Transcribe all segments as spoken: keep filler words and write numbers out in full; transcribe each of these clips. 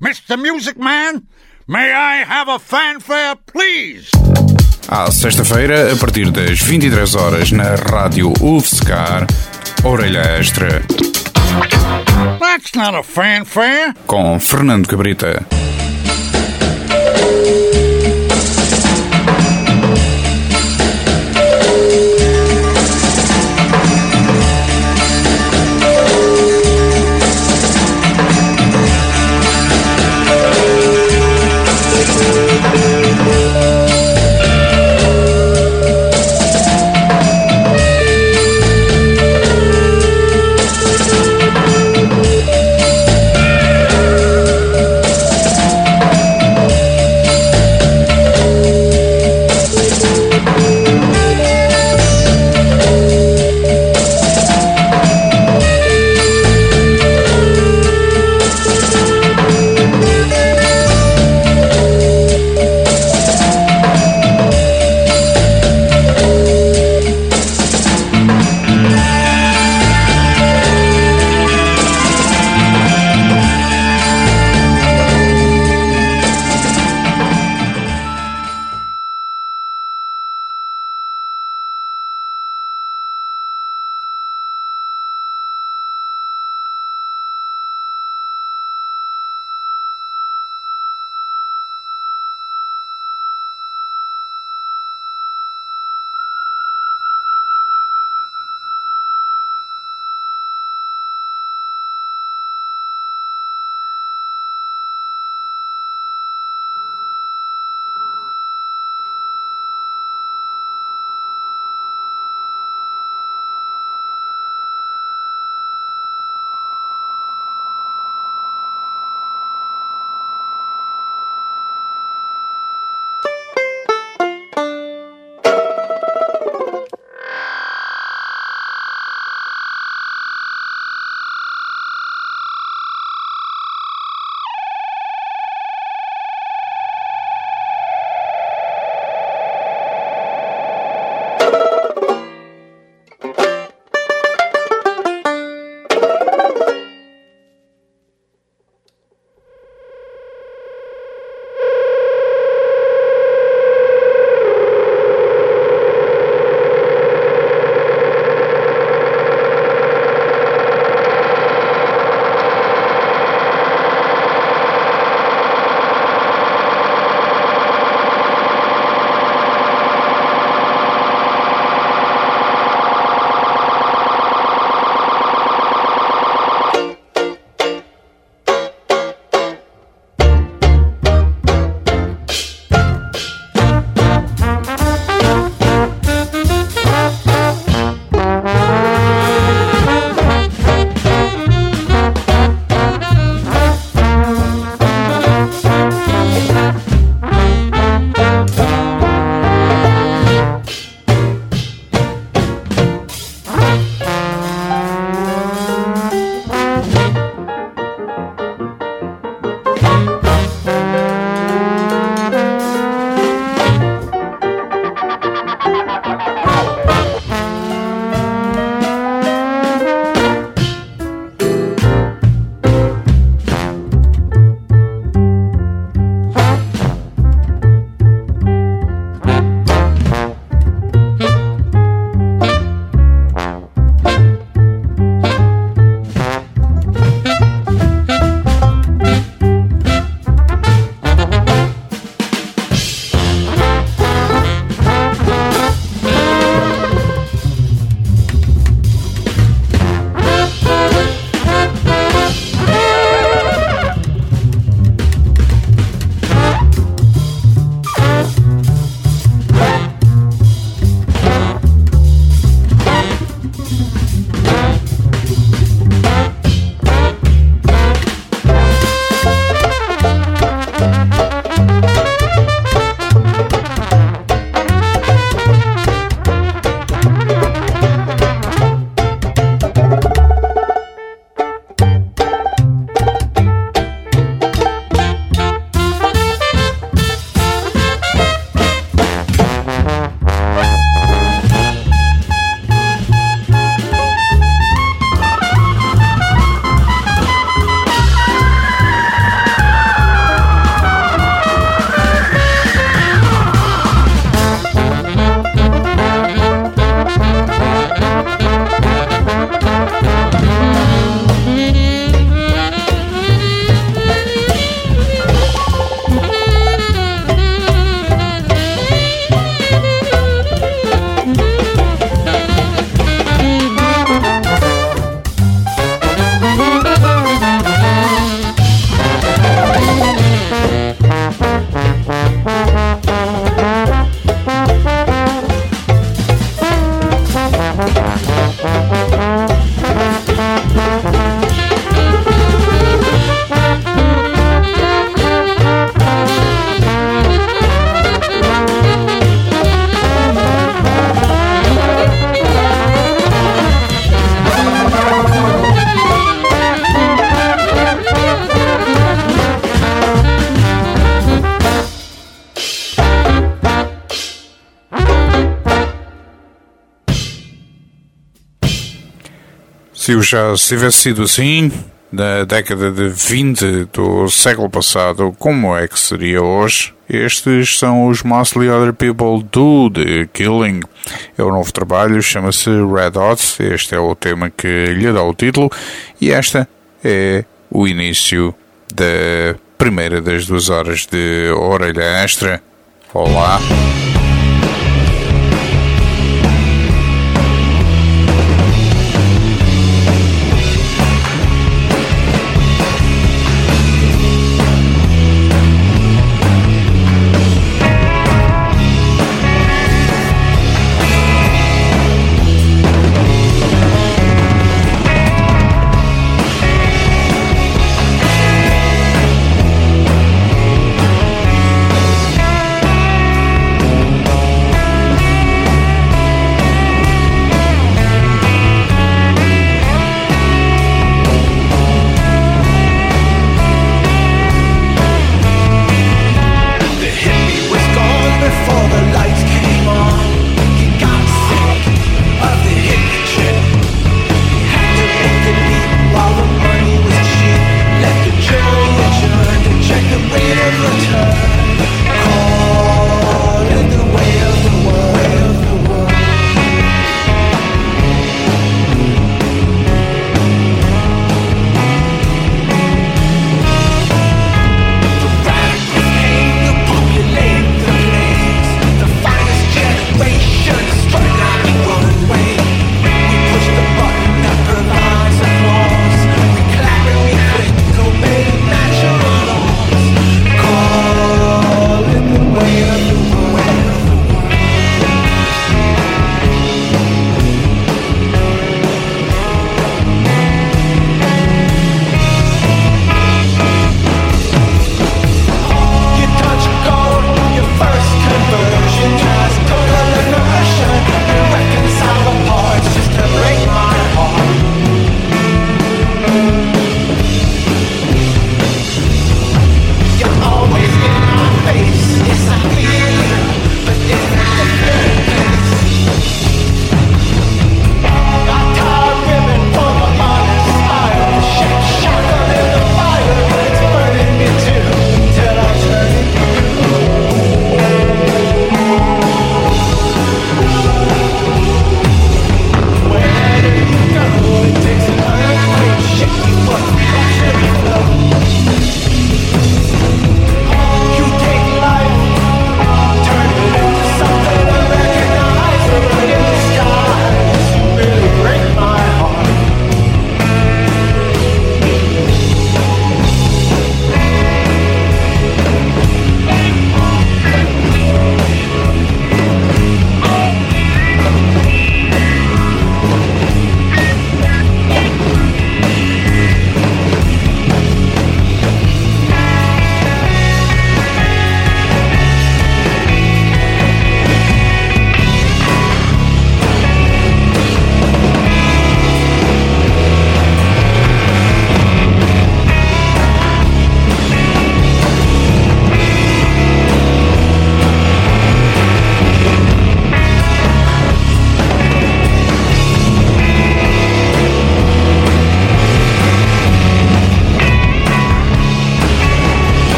Mister Music Man, may I have a fanfare, please? À sexta-feira, a partir das vinte e três horas, na rádio U F S C A R, Orelha Extra. That's not a fanfare. Com Fernando Cabrita. Se já se tivesse sido assim, na década de vinte do século passado, como é que seria hoje? Estes são os Mostly Other People Do The Killing. É o novo trabalho, chama-se Red Hot. Este é o tema que lhe dá o título e esta é o início da primeira das duas horas de Orelha Extra. Olá! Oh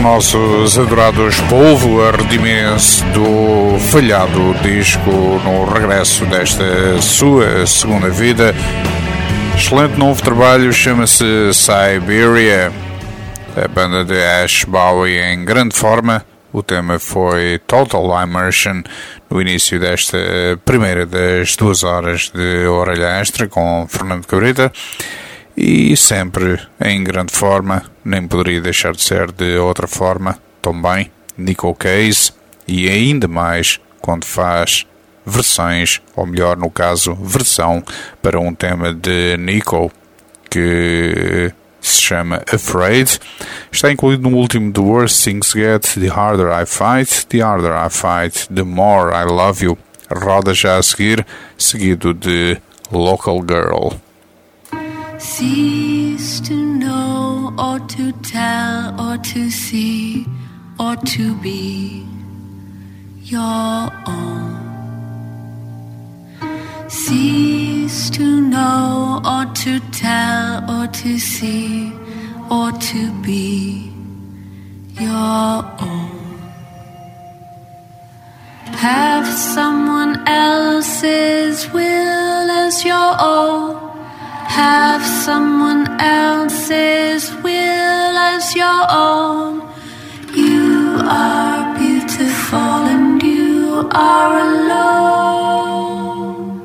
nossos adorados Polvo, a redimirem-se do falhado disco no regresso desta sua segunda vida. Excelente novo trabalho, chama-se Siberia. A banda de Ash Bowie em grande forma. O tema foi Total Immersion no início desta primeira das duas horas de Orelha Extra com Fernando Cabrita. E sempre em grande forma, nem poderia deixar de ser de outra forma, também Nico Case, e ainda mais quando faz versões, ou melhor no caso, versão para um tema de Nico que se chama Afraid. Está incluído no último The Worse Things Get, The Harder I Fight, The Harder I Fight, The More I Love You. Roda já a seguir, seguido de Local Girl. Cease to know or to tell or to see or to be your own. Cease to know or to tell or to see or to be your own. Have someone else's will as your own. Have someone else's will as your own. You are beautiful and you are alone.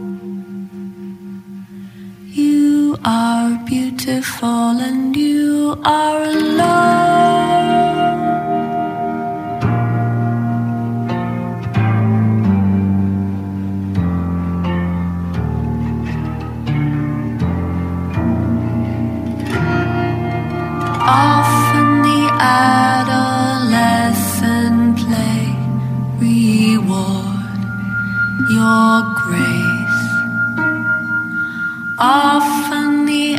You are beautiful and you are alone. Often the adolescent play reward your grace. Often the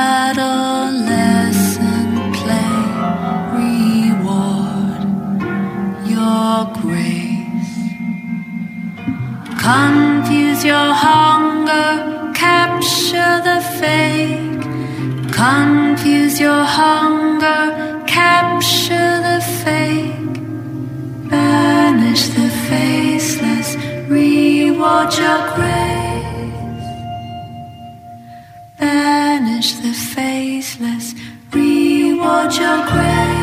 adolescent play reward your grace. Confuse your hunger, capture the fake. Confuse your hunger, capture the fake. Banish the faceless, reward your grace. Banish the faceless, reward your grace.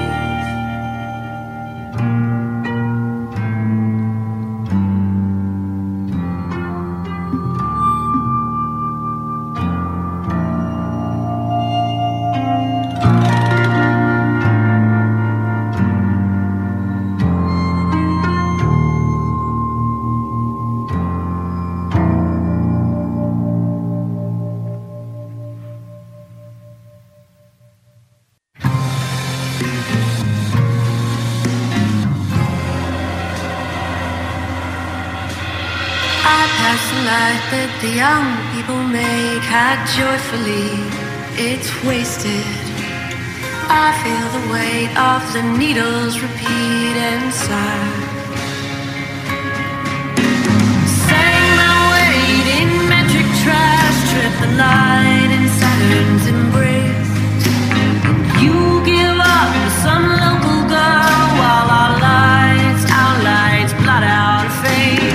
That the young people make had joyfully, it's wasted. I feel the weight of the needles repeat inside. Sang my weight in metric trash, trip the light in Saturn's embrace. You give up to some local girl while our lights, our lights blot out a face.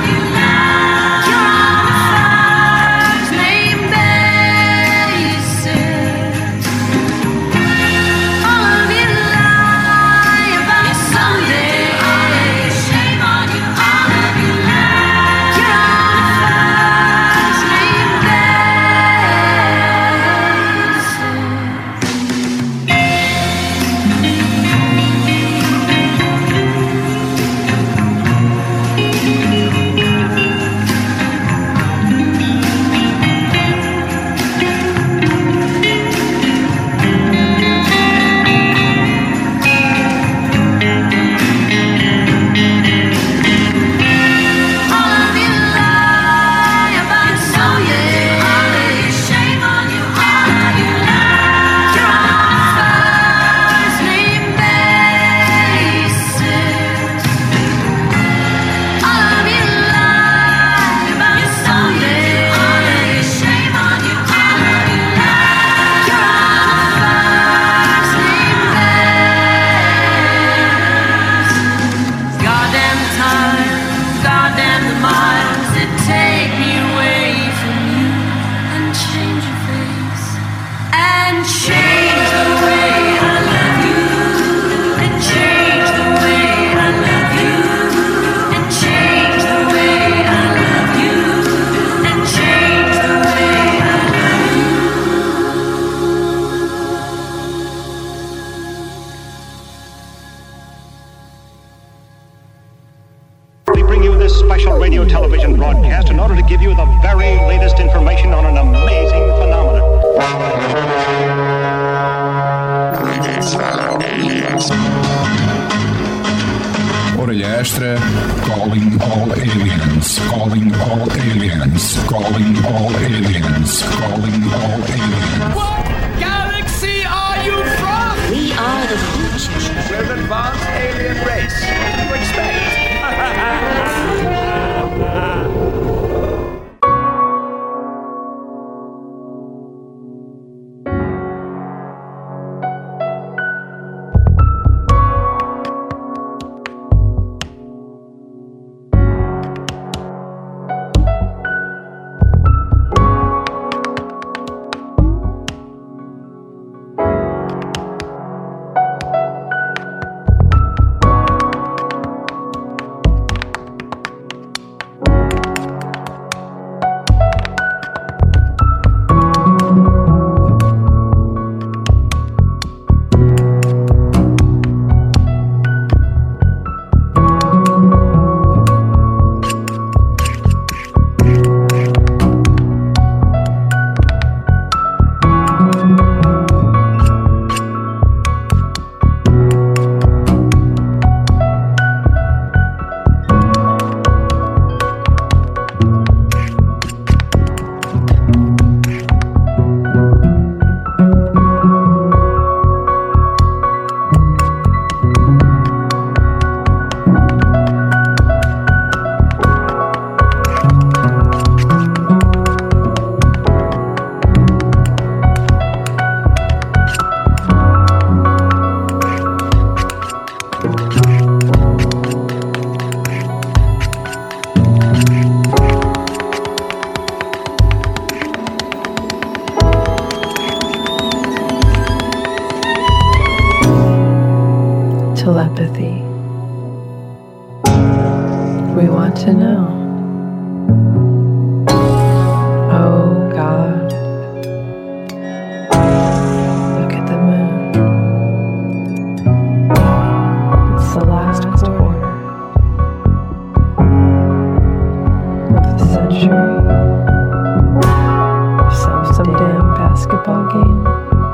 Say special radio television broadcast in order to give you the very latest information on an amazing phenomenon. Orelha Extra, calling all aliens, calling all aliens, calling all aliens, calling all aliens. What galaxy are you from? We are the future. We're an advanced alien race. What do you expect? Telepathy. We want to know. Oh God, look at the moon. It's the last quarter of the century. Some, some damn basketball game.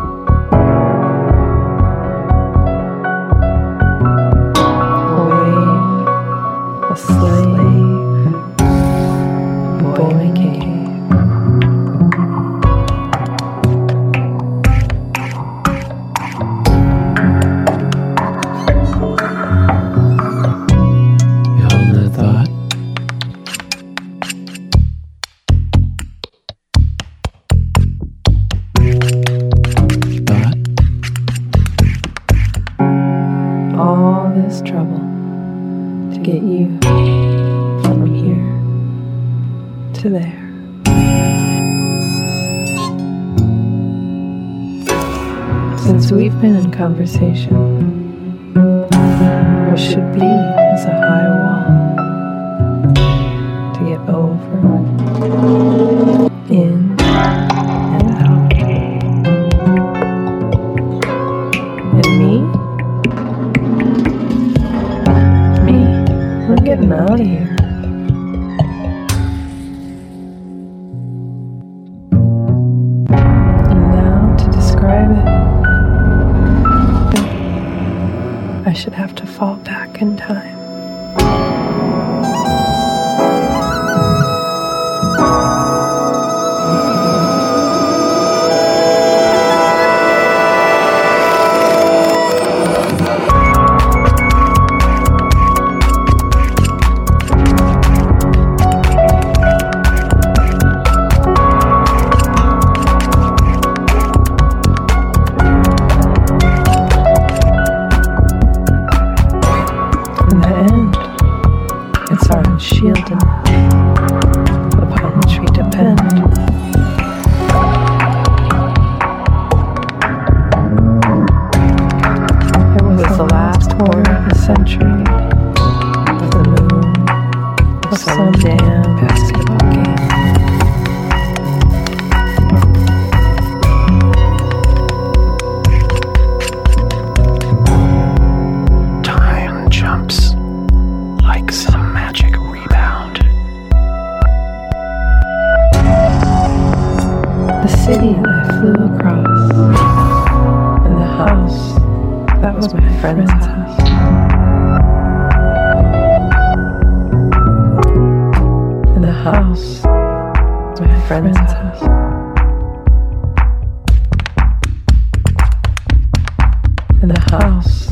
All this trouble to get you from here to there. Since we've been in conversation, there should be is a high wall to get over, in and out. And me? I'm getting out of here. And now to describe it, I should have to fall back in time. Shielded upon which we depend. It was the last war of the century, of the moon, of some damn basketball game. Time jumps like some magic rebound. That was my friend's house. In the house, my friend's house. In the house,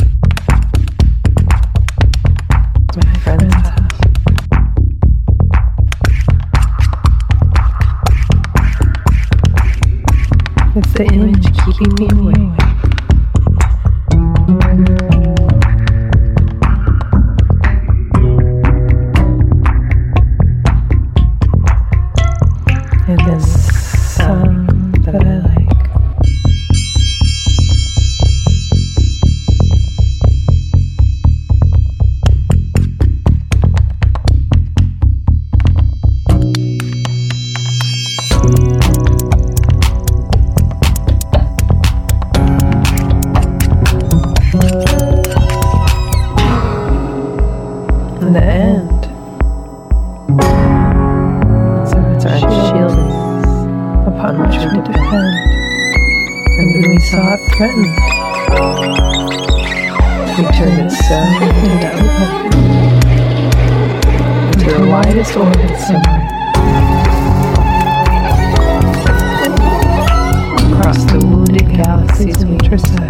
my friend's house. It's the image keeping me awake. And the sound that I like. In the end, so it's our shield upon which we depend, and when we saw it threatened, we turned it south into open, into the widest orbit somewhere, across the wounded galaxies we intersect.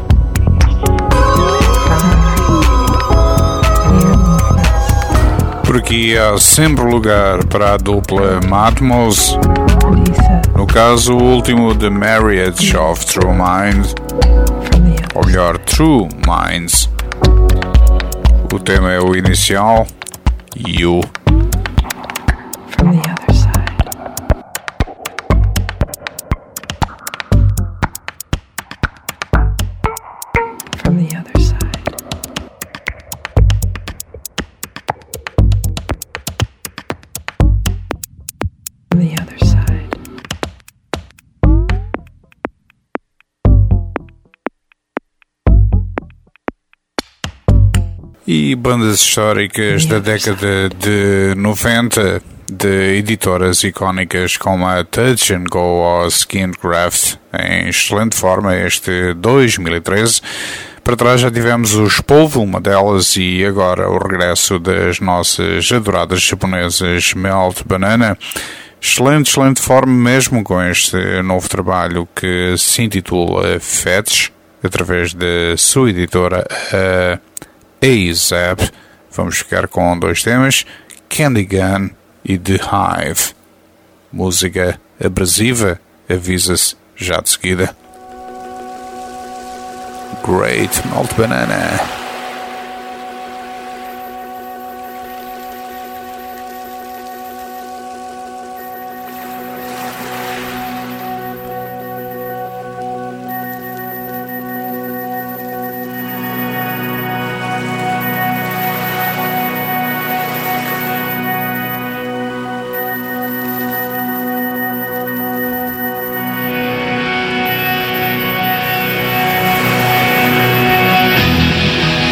Por aqui há sempre lugar para a dupla Matmos, no caso o último The Marriage of True Mind, ou melhor, True Minds. O tema é o inicial, You. From the other side. From the other side. From the other side. E bandas históricas da década de noventa, de editoras icónicas como a Touch and Go ou Skincraft, em excelente forma este dois mil e treze. Para trás já tivemos os Polvo, uma delas, e agora o regresso das nossas adoradas japonesas Melt Banana. Excelente, excelente forma mesmo com este novo trabalho que se intitula Fetch, através da sua editora, a A$AP. Vamos ficar com dois temas, Candy Gun e The Hive. Música abrasiva, avisa-se já de seguida. Great Malt Banana. Thank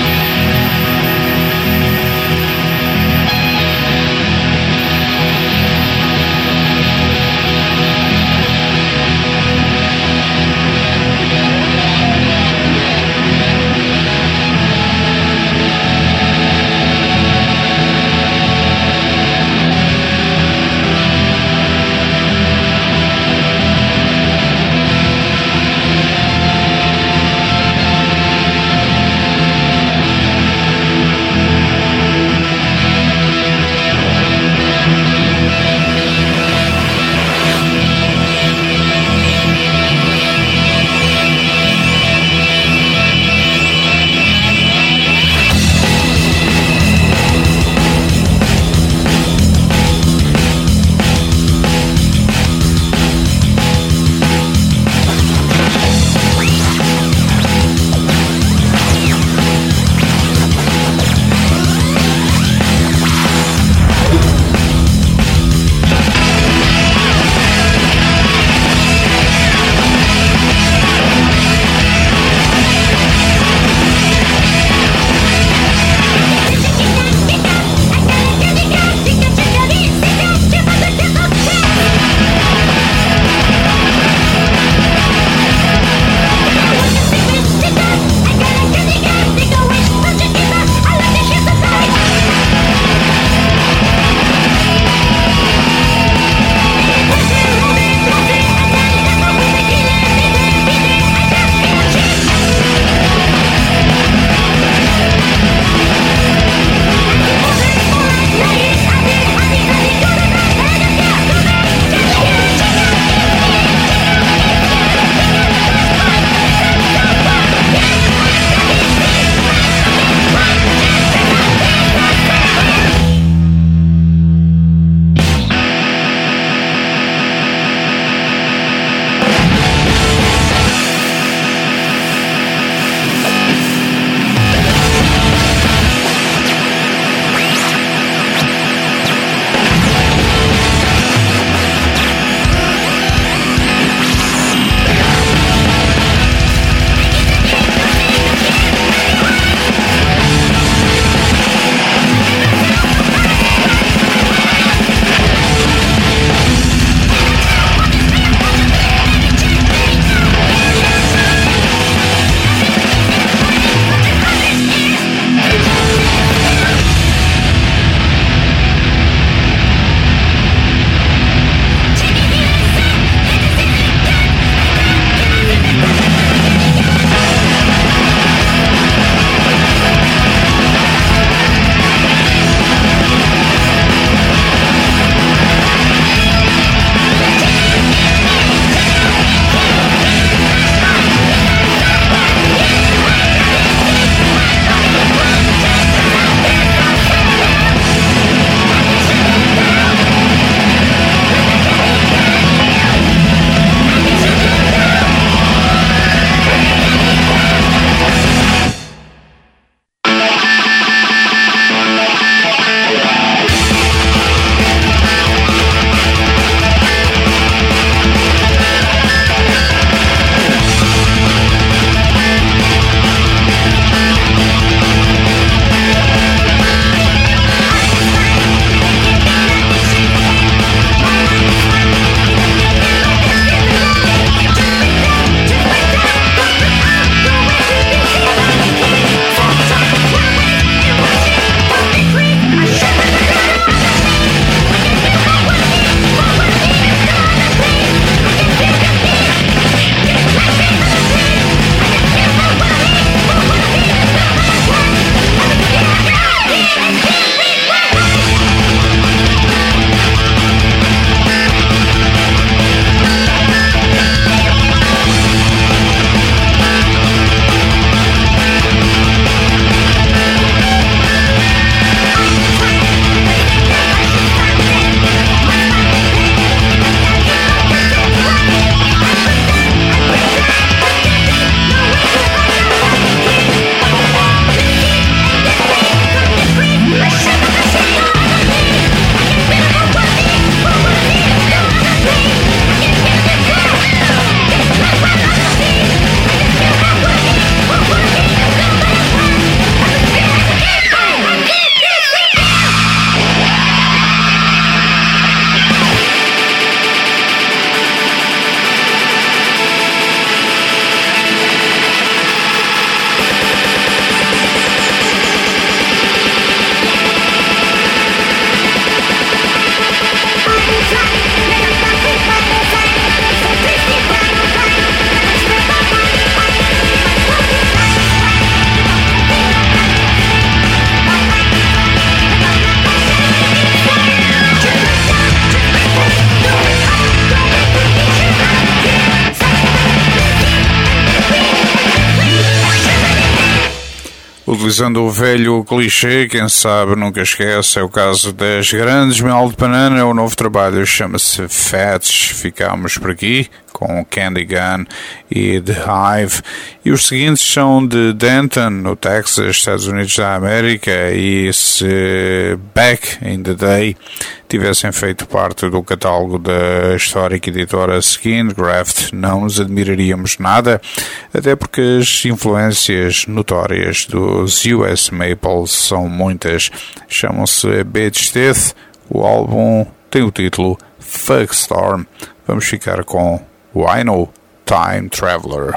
Utilizando o velho clichê, quem sabe nunca esquece, é o caso das Grandes Mel de Banana. O novo trabalho chama-se Fats. Ficamos por aqui com Candy Gun e The Hive. E os seguintes são de Denton, no Texas, Estados Unidos da América. E se Back in the Day tivessem feito parte do catálogo da histórica editora Skingraft, não nos admiraríamos nada, até porque as influências notórias dos U S Maple são muitas. Chamam-se Bitch Death. O álbum tem o título Fuckstorm. Vamos ficar com Wino Time Traveler.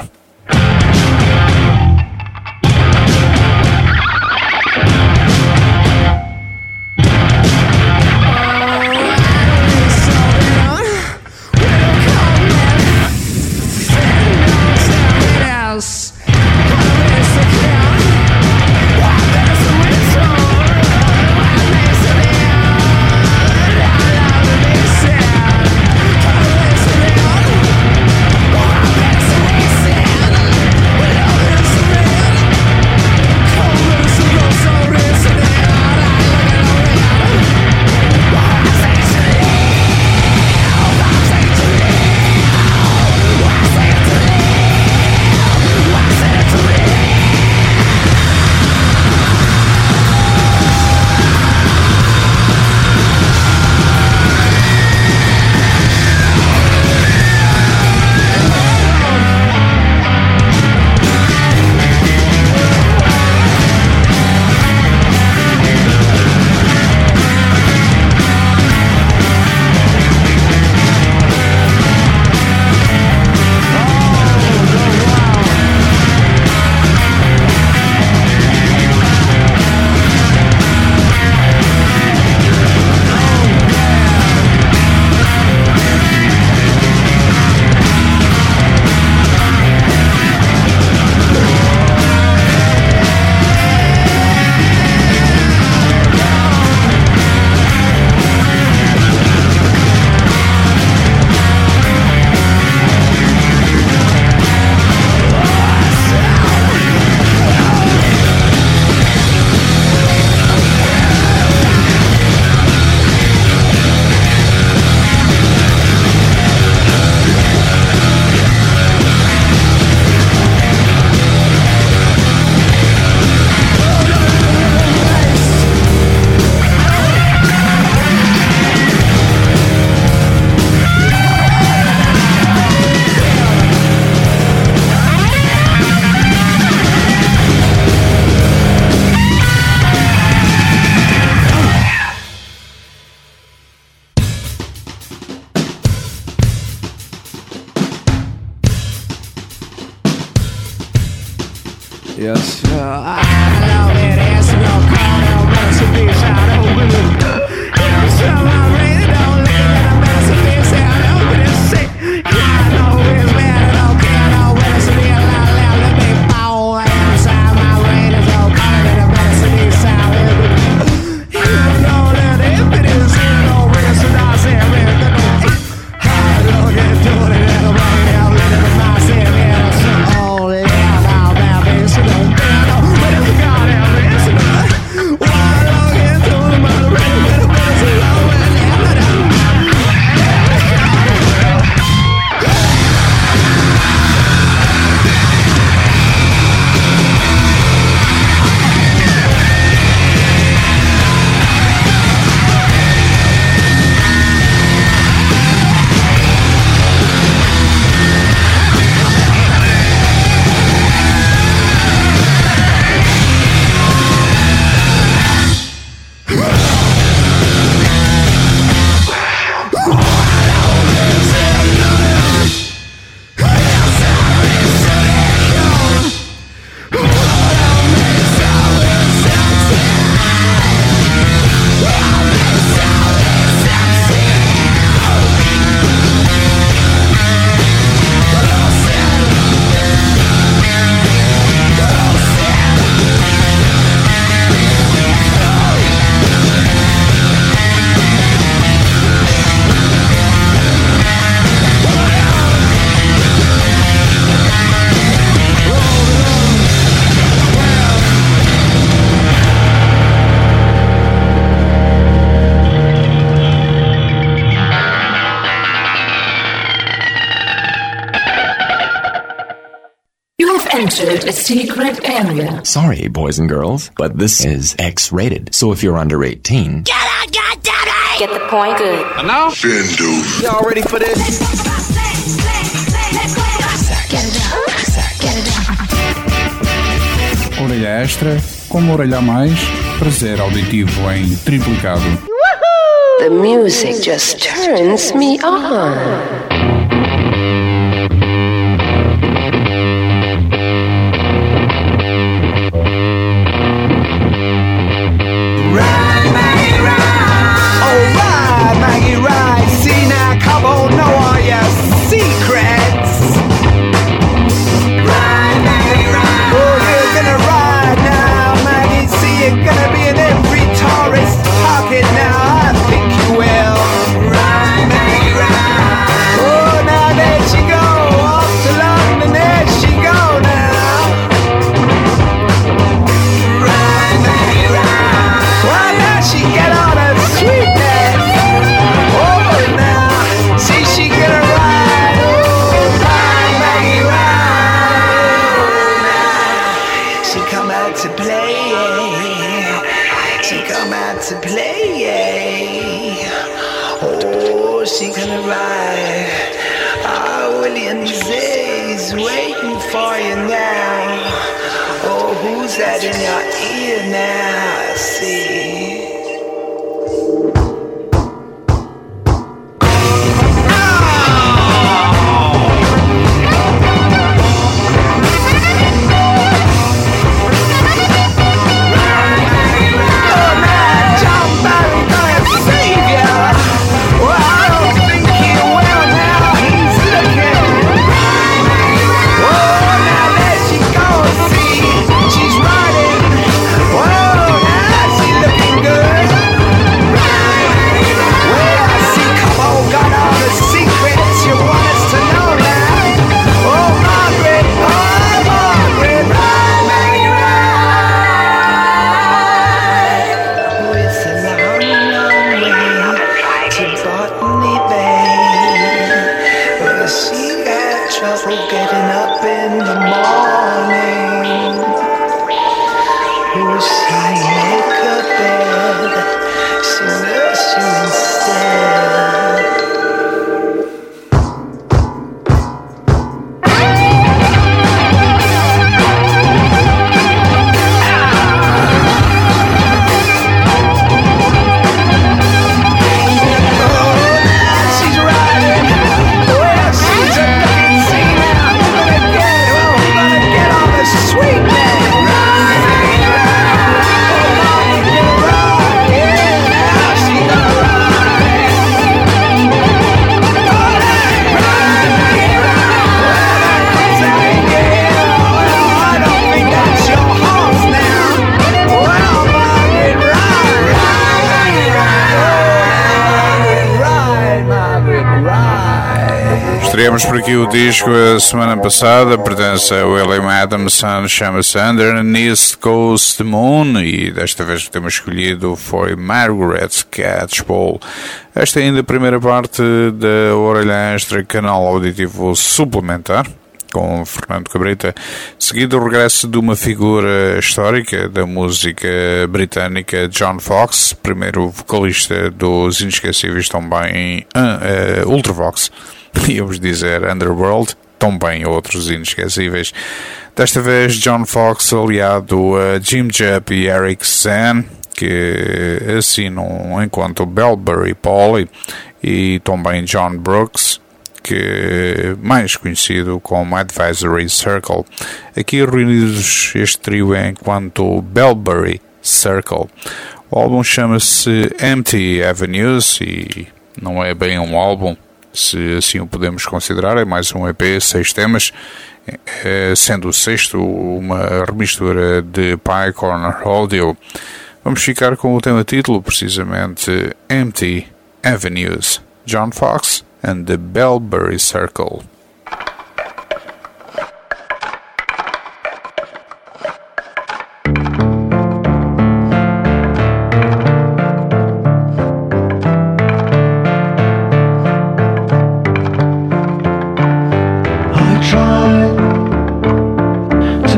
Yes. Uh, I love it. It's no call. No medicine piece. I don't believe. You tell my radio. Don't look at the medicine piece. I don't believe. Say, I know it's bad. I don't care. No medicine piece. I love the big ball inside my radio. Don't call it the medicine piece. I don't believe. You know that if it is in no medicine, I say I'm in the no. I don't get to it. I'm running out. Let it be myself. Yeah. Oh, yeah. Now, now, bitch. You don't care. No, but if you got it, it's enough. Why don't get to the mother? Ready with a medicine. Oh, and yeah, but I'm. entered a secret area. Sorry, boys and girls, but this is X-rated. So if you're under eighteen... Get out, goddammit! Get the point? Good. And now? Findle. Y'all ready for this? Get it out. Get it out. Orelha extra, como orelha a mais, prazer auditivo em triplicado. The music just turns me on. Estreamos por aqui o disco a semana passada, pertence a William Adamson, chama-se Underneath Goes the Moon e desta vez temos escolhido foi Margaret Catchpole. Esta é ainda a primeira parte da Orelha Extra, canal auditivo suplementar, com Fernando Cabrita, seguido o regresso de uma figura histórica da música britânica, John Foxx, primeiro vocalista dos inesquecíveis também uh, uh, Ultravox, íamos dizer Underworld, também outros inesquecíveis. Desta vez John Foxx aliado a Jim Jupp e Eric Zen, que assinam enquanto Belbury Polly, e também John Brooks, que mais conhecido como Advisory Circle. Aqui reunidos este trio enquanto Belbury Circle. O álbum chama-se Empty Avenues e não é bem um álbum, se assim o podemos considerar, é mais um E P, seis temas, sendo o sexto uma remistura de Pie Corner Audio. Vamos ficar com o tema título, precisamente Empty Avenues, John Foxx and the Belbury Circle. I tried to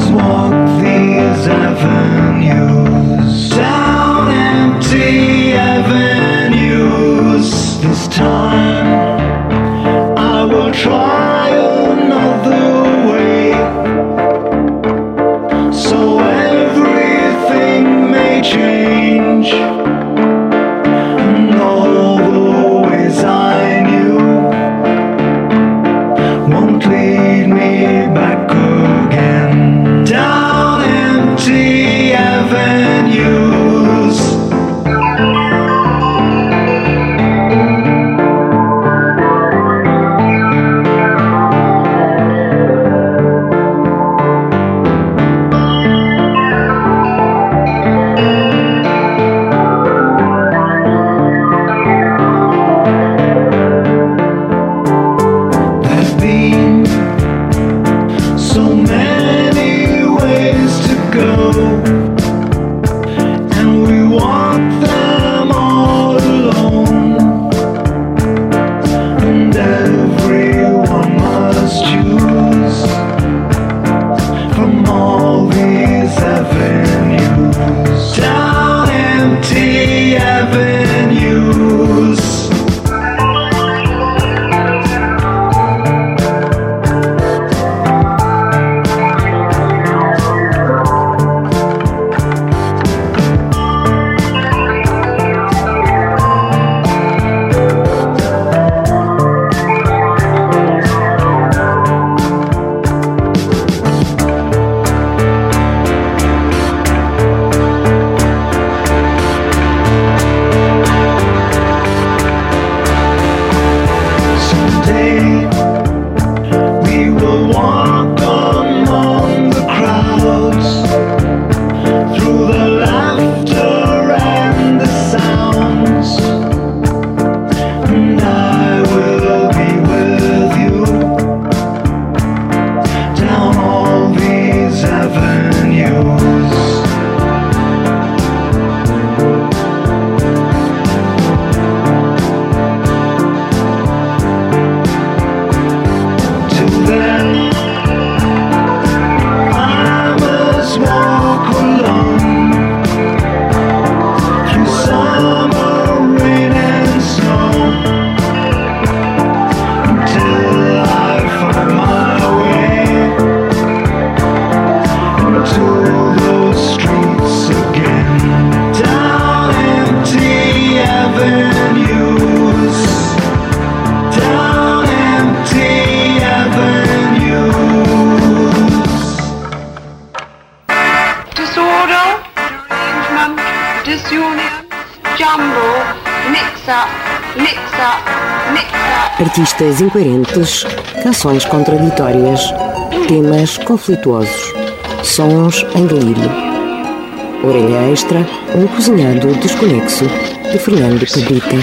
must walk these avenues, down empty avenues. This time I will try another way, so everything may change. And all the ways I knew won't lead me back again, down empty avenues. There's been so many ways to go, and we walk them all alone, and everyone must choose from all these avenues, down empty avenues. Someday we will walk among the crowds, through the laughter and the sounds, and I will be with you, down all these avenues. Till then, I must walk alone, through summer, rain and snow, until I find my way into those streets again, down empty avenues, down empty avenues. Disorder, derangement, disunion, jumble, mix-up, mix-up, mix-up. Artistas incoerentes, canções contraditórias, temas conflituosos, sons em delírio. Orelha Extra, um cozinhado desconexo, de Fernando Cabrita.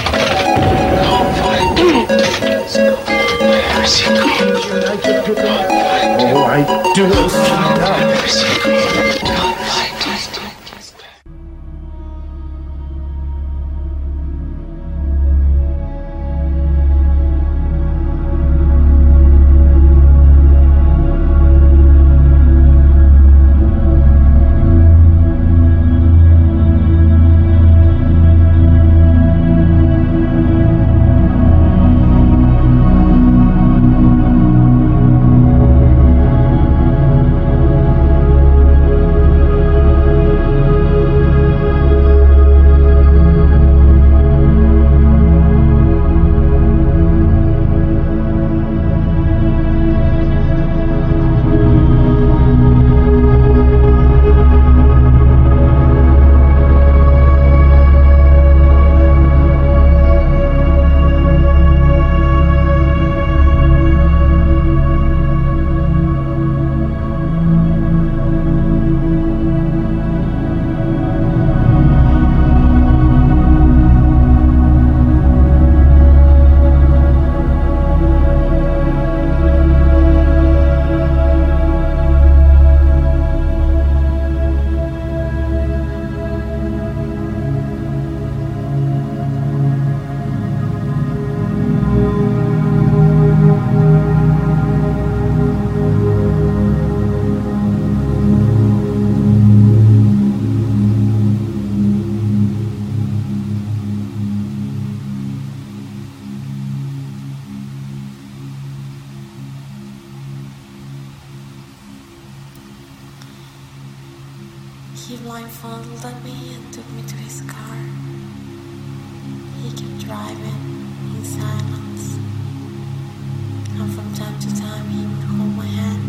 He blindfolded me and took me to his car. He kept driving in silence, and from time to time he would hold my hand.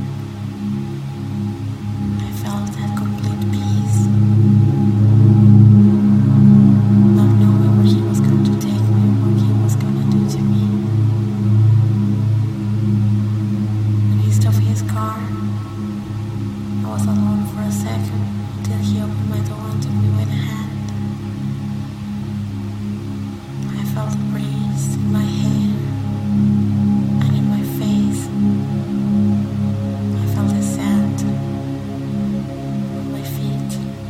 I felt that complete peace, not knowing where he was going to take me or what he was going to do to me. When he stopped his car, I was alone for a second until he opened my door and took me by the hand. I felt a breeze in my hair and in my face. I felt the sand on my feet.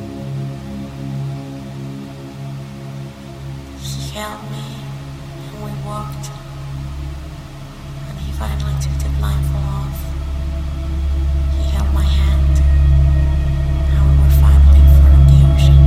He held me and we walked, and he finally took the blindfold off. He held my hand, and we were finally in front of the ocean.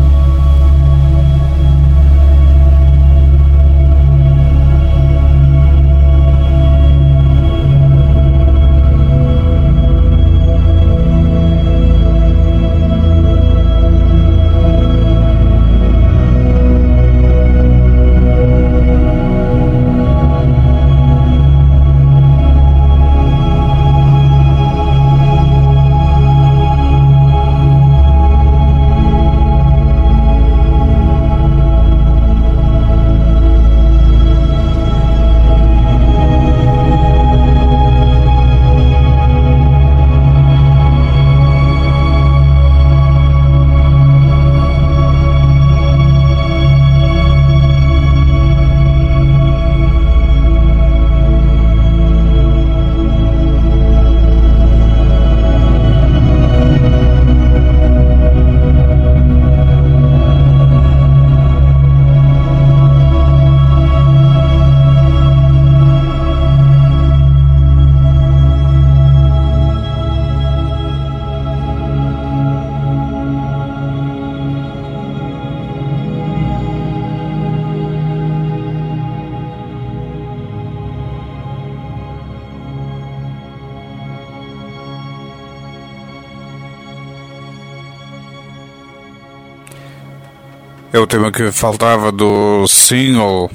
É o tema que faltava do single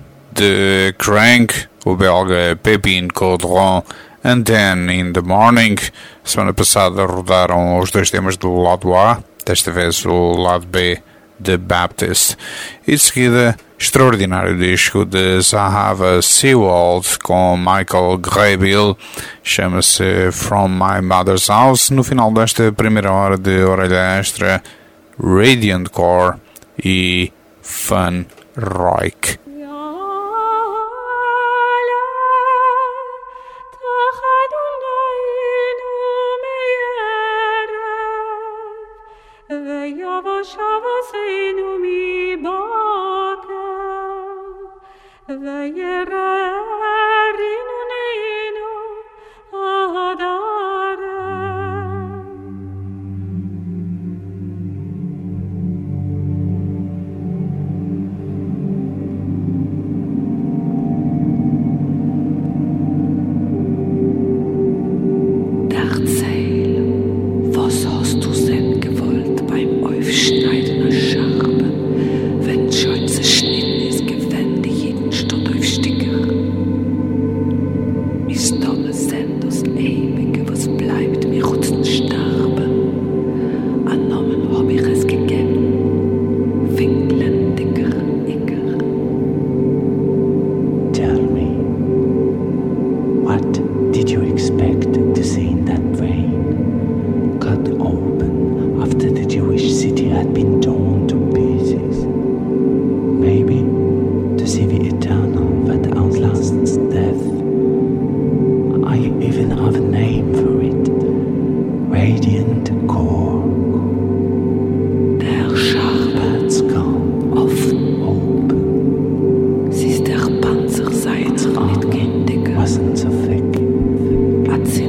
de Crank, o belga Pépin Caudron, and Then in the Morning. Semana passada rodaram os dois temas do lado A, desta vez o lado B de Baptist. E de seguida, extraordinário disco de Zahava Seawald com Michael Graybill, chama-se From My Mother's House. No final desta primeira hora de Orelha Extra, Radiant Core e Fun Roik.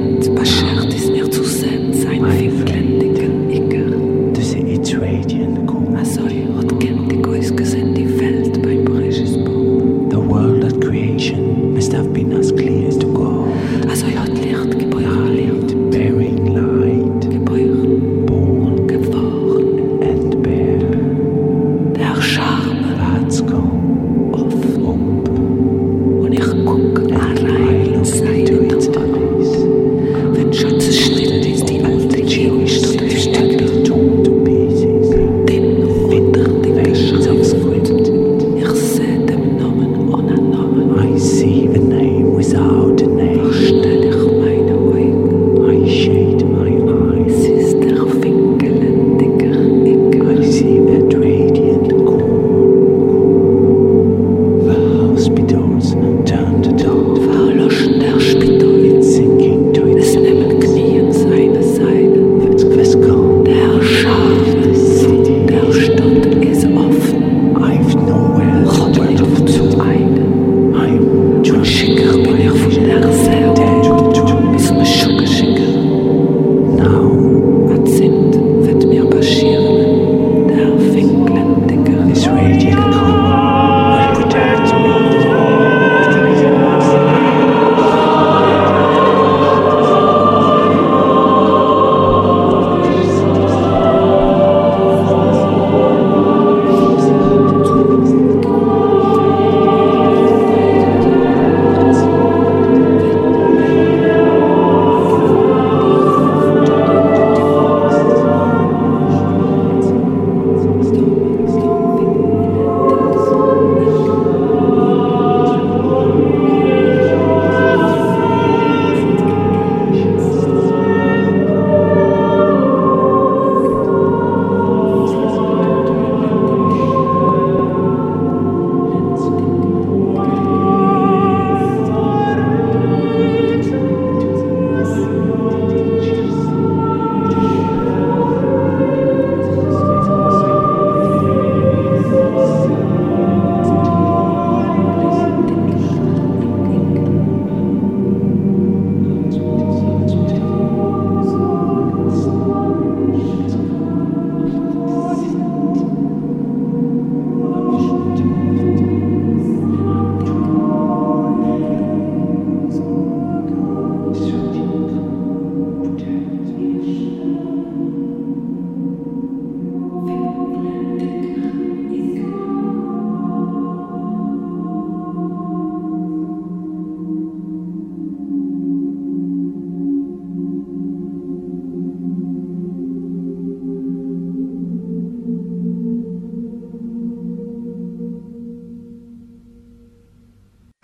Radiant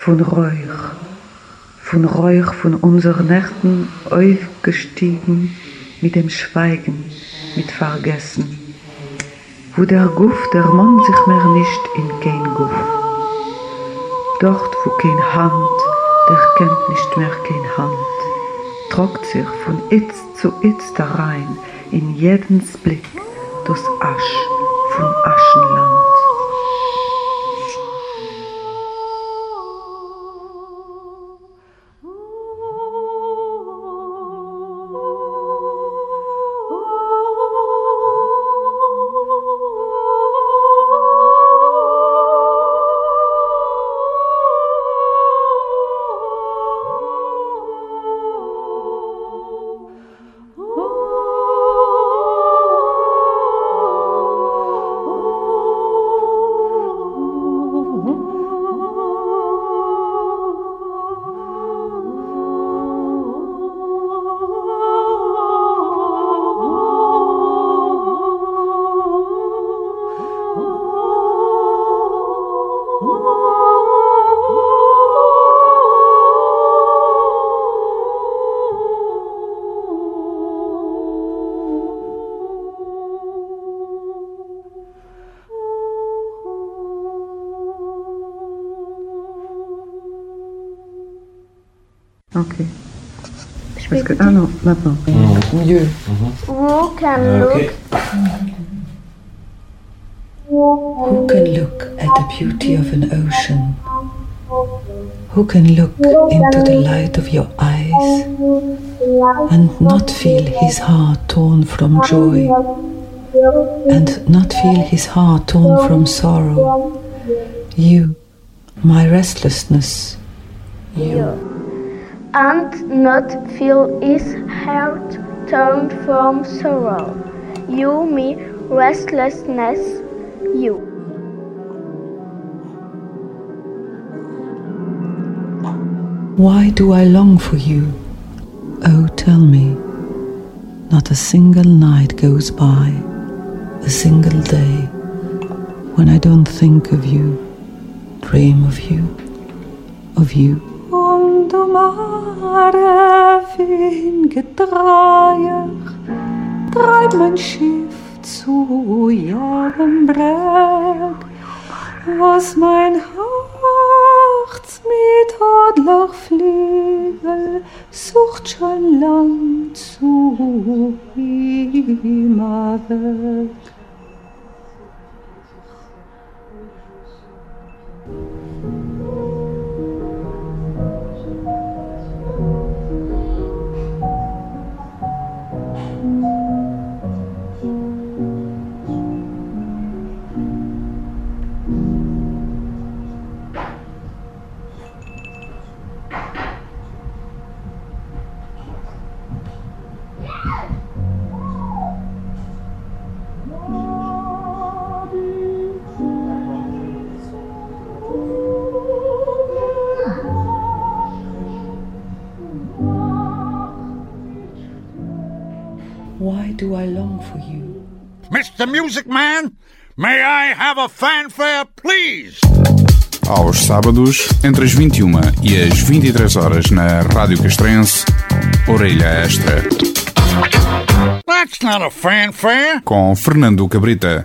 von Räuch, von Räuch von unseren Nächten aufgestiegen mit dem Schweigen, mit Vergessen, wo der Guff der Mann sich mehr nicht in kein Guff, dort wo kein Hand, der kennt nicht mehr kein Hand, trockt sich von Itz zu Itz da rein, in jedens Blick, das Asch von Aschenland. Ok. Parce que, ah non, maintenant. Mieux. Who can look? Who can look at the beauty of an ocean? Who can look into the light of your eyes and not feel his heart torn from joy, and not feel his heart torn from sorrow? You, my restlessness. You. And not feel his heart turned from sorrow. You, me, restlessness, you. Why do I long for you? Oh, tell me. Not a single night goes by, a single day, when I don't think of you, dream of you, of you. Und du Mare Windgetreier, treib mein Schiff zu jedem Brett, was mein Herz mit Adler Flügel sucht schon lang zu ihm weg. Why do I long for you? Mister Music Man, may I have a fanfare, please? Aos sábados, entre as vinte e uma e as vinte e três horas na Rádio Castrense, Orelha Extra. That's not a fanfare. Com Fernando Cabrita.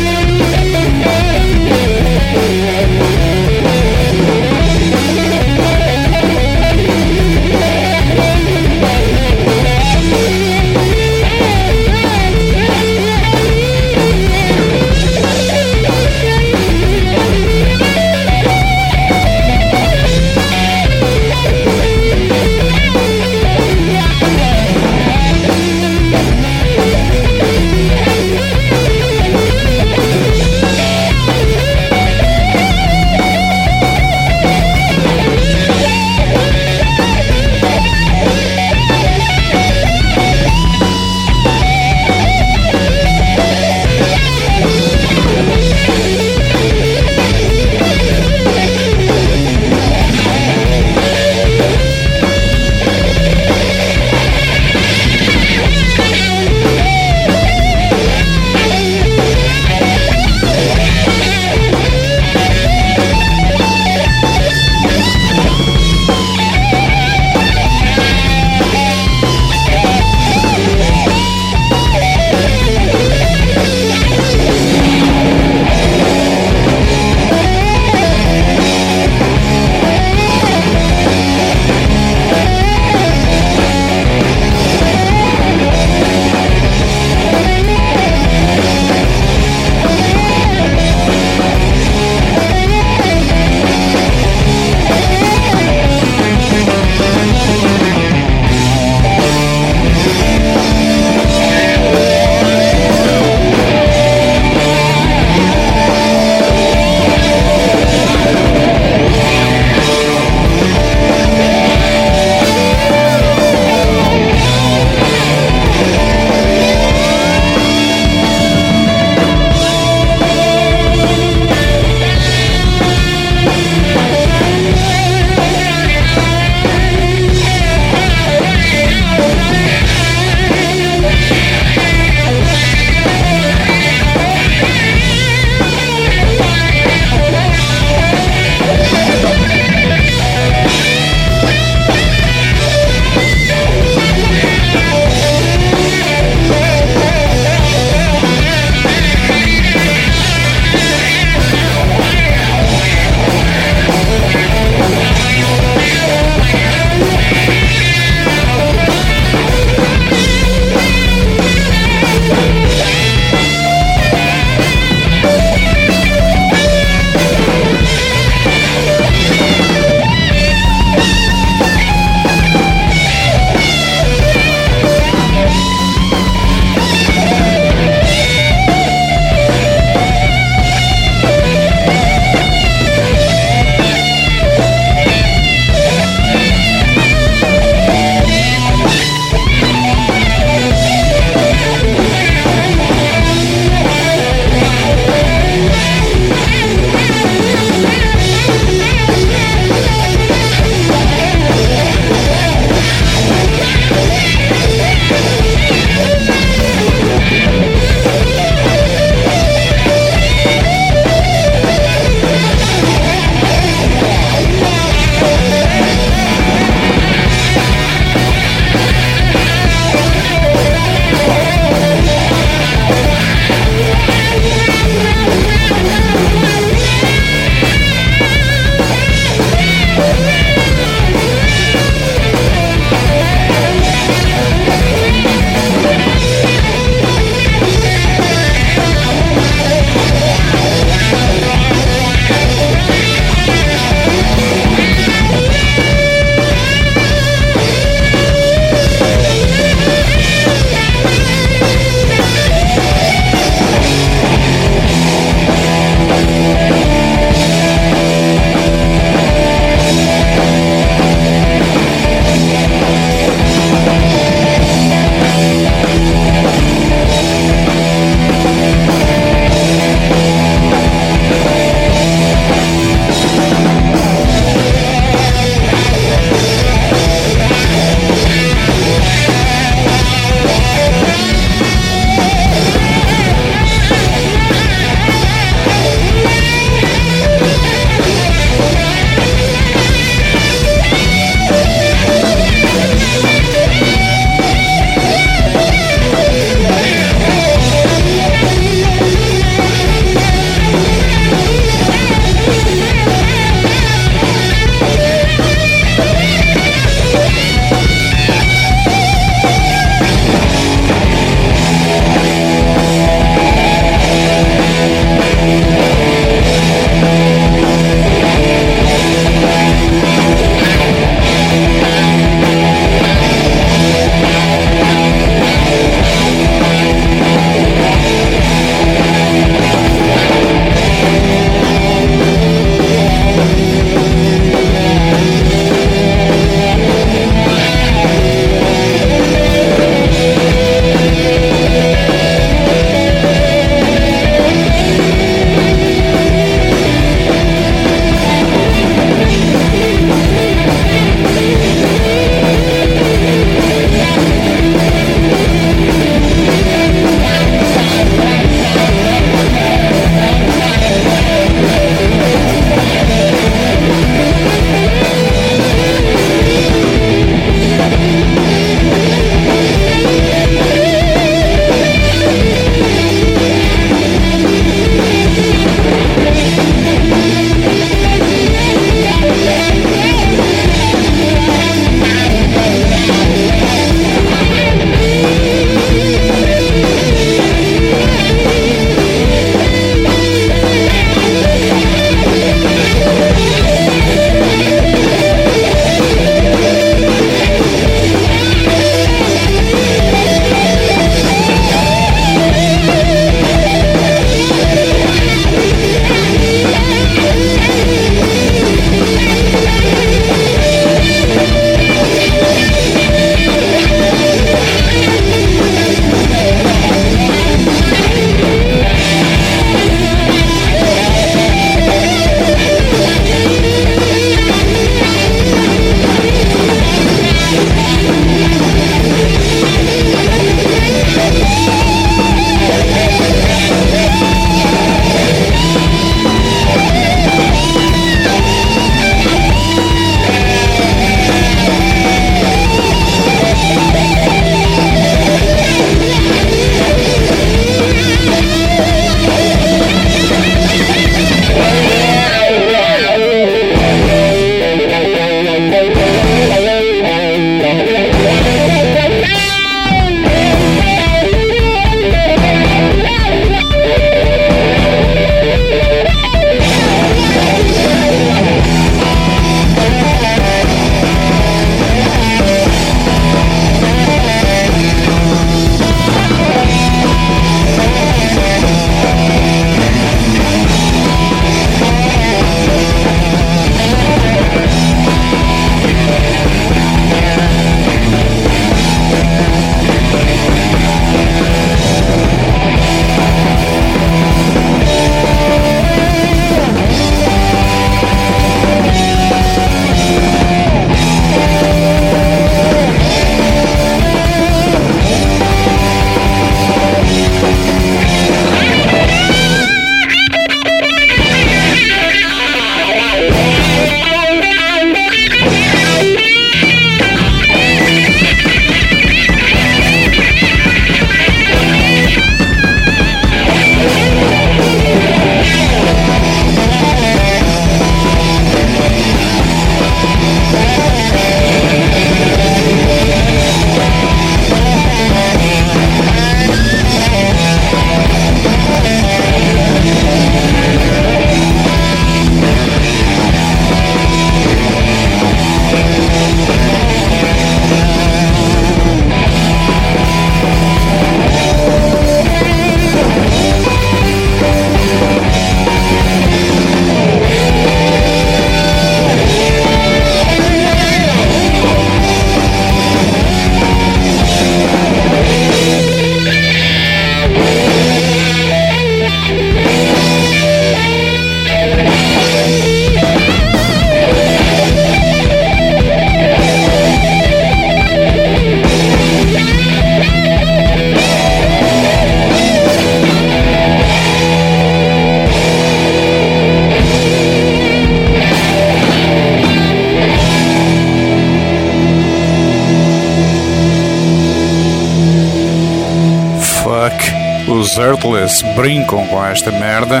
fuck? Os Heartless brincam com esta merda.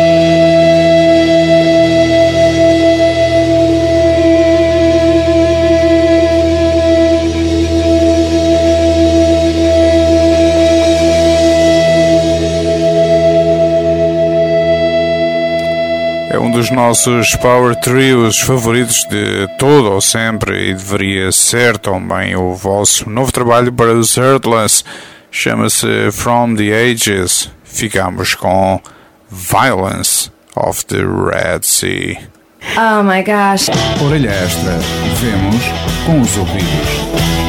É um dos nossos power trios favoritos de todo ou sempre e deveria ser também o vosso novo trabalho para os Heartless. Chama-se From the Ages. Ficamos com Violence of the Red Sea. Oh my gosh. Orelha extra. Vemos com os ouvidos.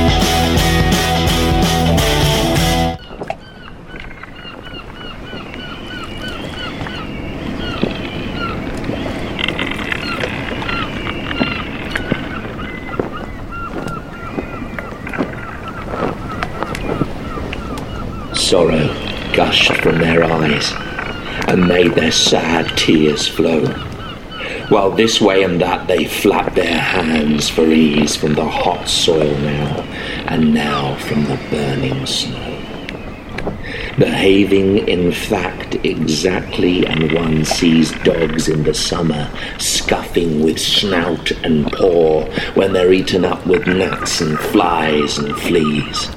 Sorrow gushed from their eyes and made their sad tears flow, while this way and that they flapped their hands for ease from the hot soil now, and now from the burning snow. Behaving in fact exactly, and one sees dogs in the summer scuffing with snout and paw when they're eaten up with gnats and flies and fleas.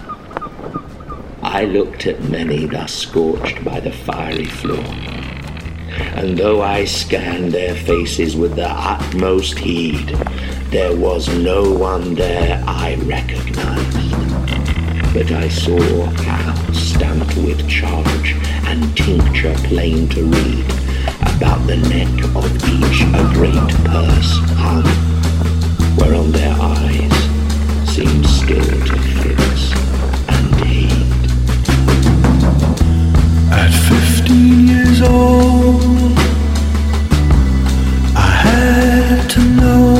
I looked at many thus scorched by the fiery floor, and though I scanned their faces with the utmost heed, there was no one there I recognized. But I saw cows stamped with charge and tincture plain to read. About the neck of each a great purse hung, whereon their eyes seemed still to fix and heed. At fifteen years old, I had to know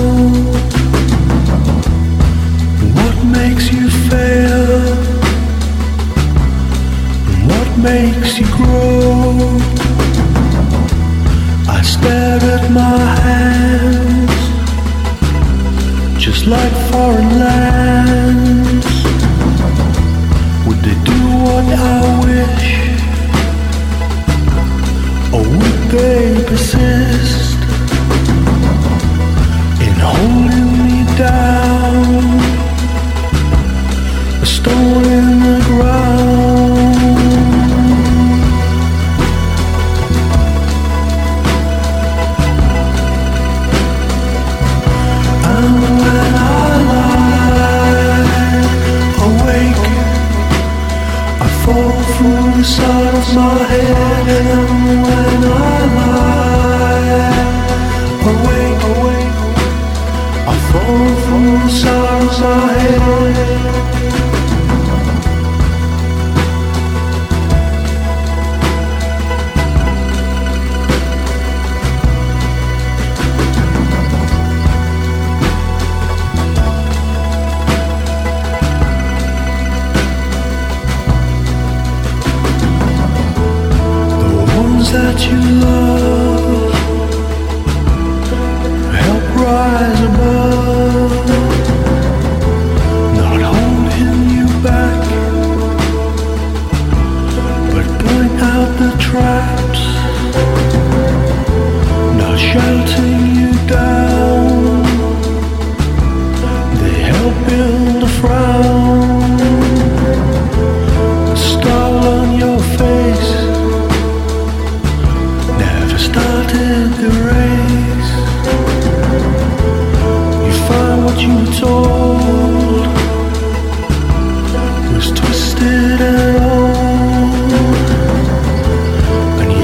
what makes you fail and what makes you grow. I stared at my hands just like foreign lands. Would they do what I wish? Or would they persist in holding me down, a stone in the ground? And when I lie awake, I fall through the side of my head. And when I lie awake, awake, I fall through the side of my head. That you love help rise above, not holding you back, but point out the traps, not shouting you down. They help build a frown, a scowl on your face. Started the race. You find what you were told was twisted and old, and you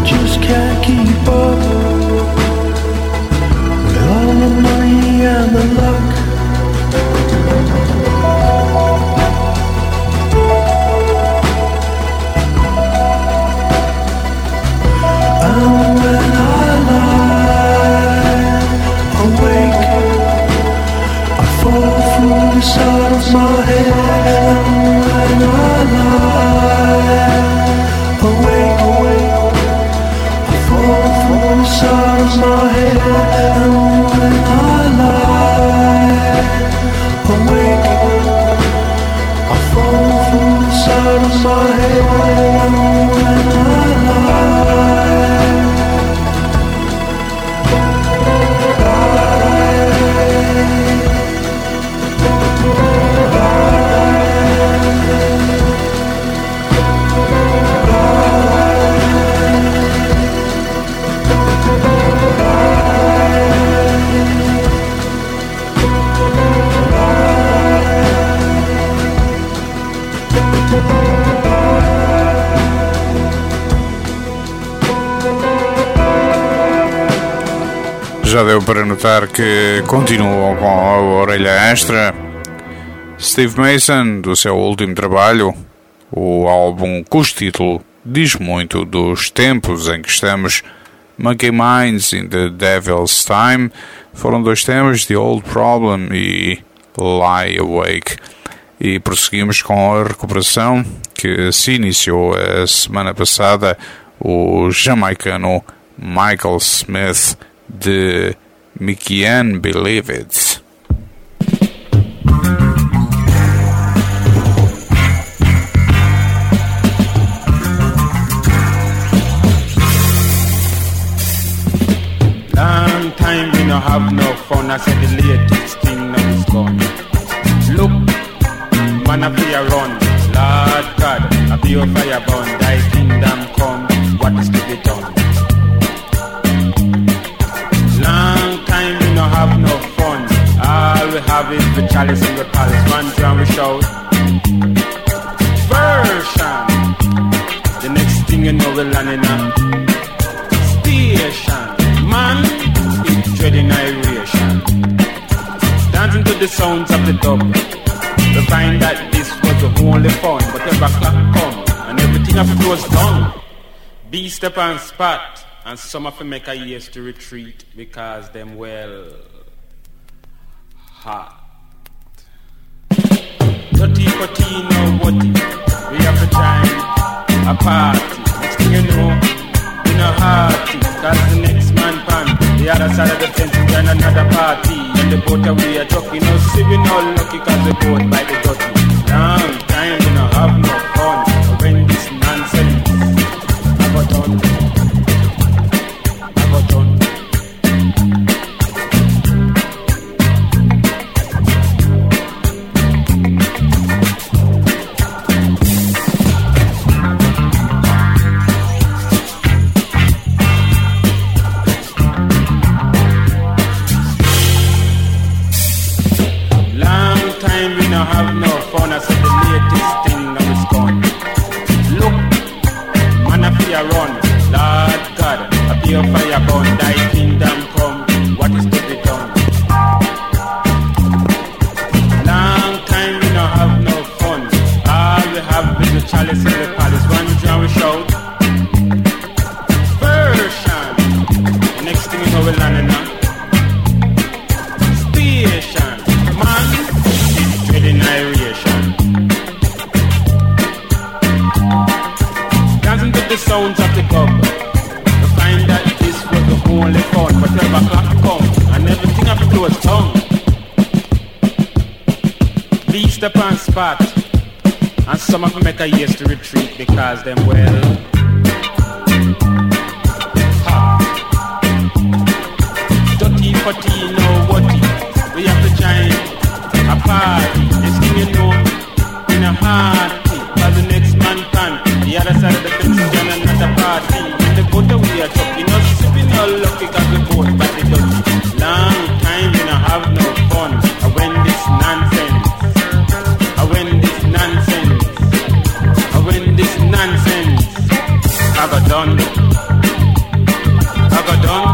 Já deu para notar que continuam com a orelha extra. Steve Mason, do seu último trabalho, o álbum cujo título diz muito dos tempos em que estamos, Monkey Minds in the Devil's Time, foram dois temas, The Old Problem e Lie Awake. E prosseguimos com a recuperação que se iniciou a semana passada, o jamaicano Michael Smith de Me Can't Believe It. Long time we no have no fun. I said the latest thing now is gone. Look, man a play a run. Lord God, a pure fire burn. Thy kingdom come. What is to be done? Long time we no have no fun. All we have is the chalice and the palace. One drum we shout. Version. The next thing you know we're landing on station. Man, it's dreading iration. Dancing to the sounds of the dub. We find that this was the only fun. But every clock come and everything of it was done. Beast up on spot. And some of them make a years to retreat because them well hot. Dirty potty, no body. We have to join a party. Next thing you know, we no hearty. Cause the next man pan the other side of the fence we join another party. And the boat away a truck, you know, see we no lucky cause the boat by the dirty. Long time we no have no fun. When this nonsense I got done. Have no fun, I said the latest thing now is gone. Look, man a fear run. Lord God, a pure fire burn. Thy kingdom come, what is to be done? Long time we no have no fun. All we have is the chalice in the palace. One drum we shout. Version. The next thing you know we're landing on station. Man, iration. Dancing to the sounds of the club. We find that this was the only fun. But every clock come and everything up close tongue. Beast upon spot. And some of them make a years to retreat because them well hot. Dirty potty, no body. We have to join a party, next thing you know, in a hearty. Cause the next man can, the other side of the fence is on another party. And the boat we are talking, no sipping, no lucky, cause the boat by the dirty. Long time we not have no fun. I when this nonsense, I when this nonsense, I when this nonsense, I got done, I got done.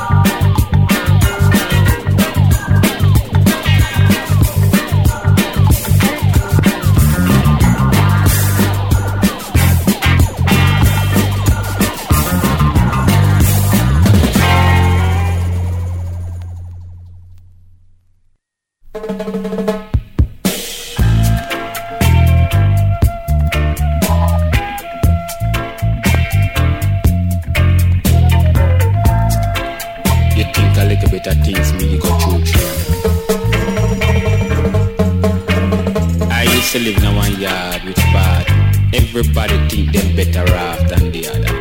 To live in one yard which bad. Everybody think them better off than the other.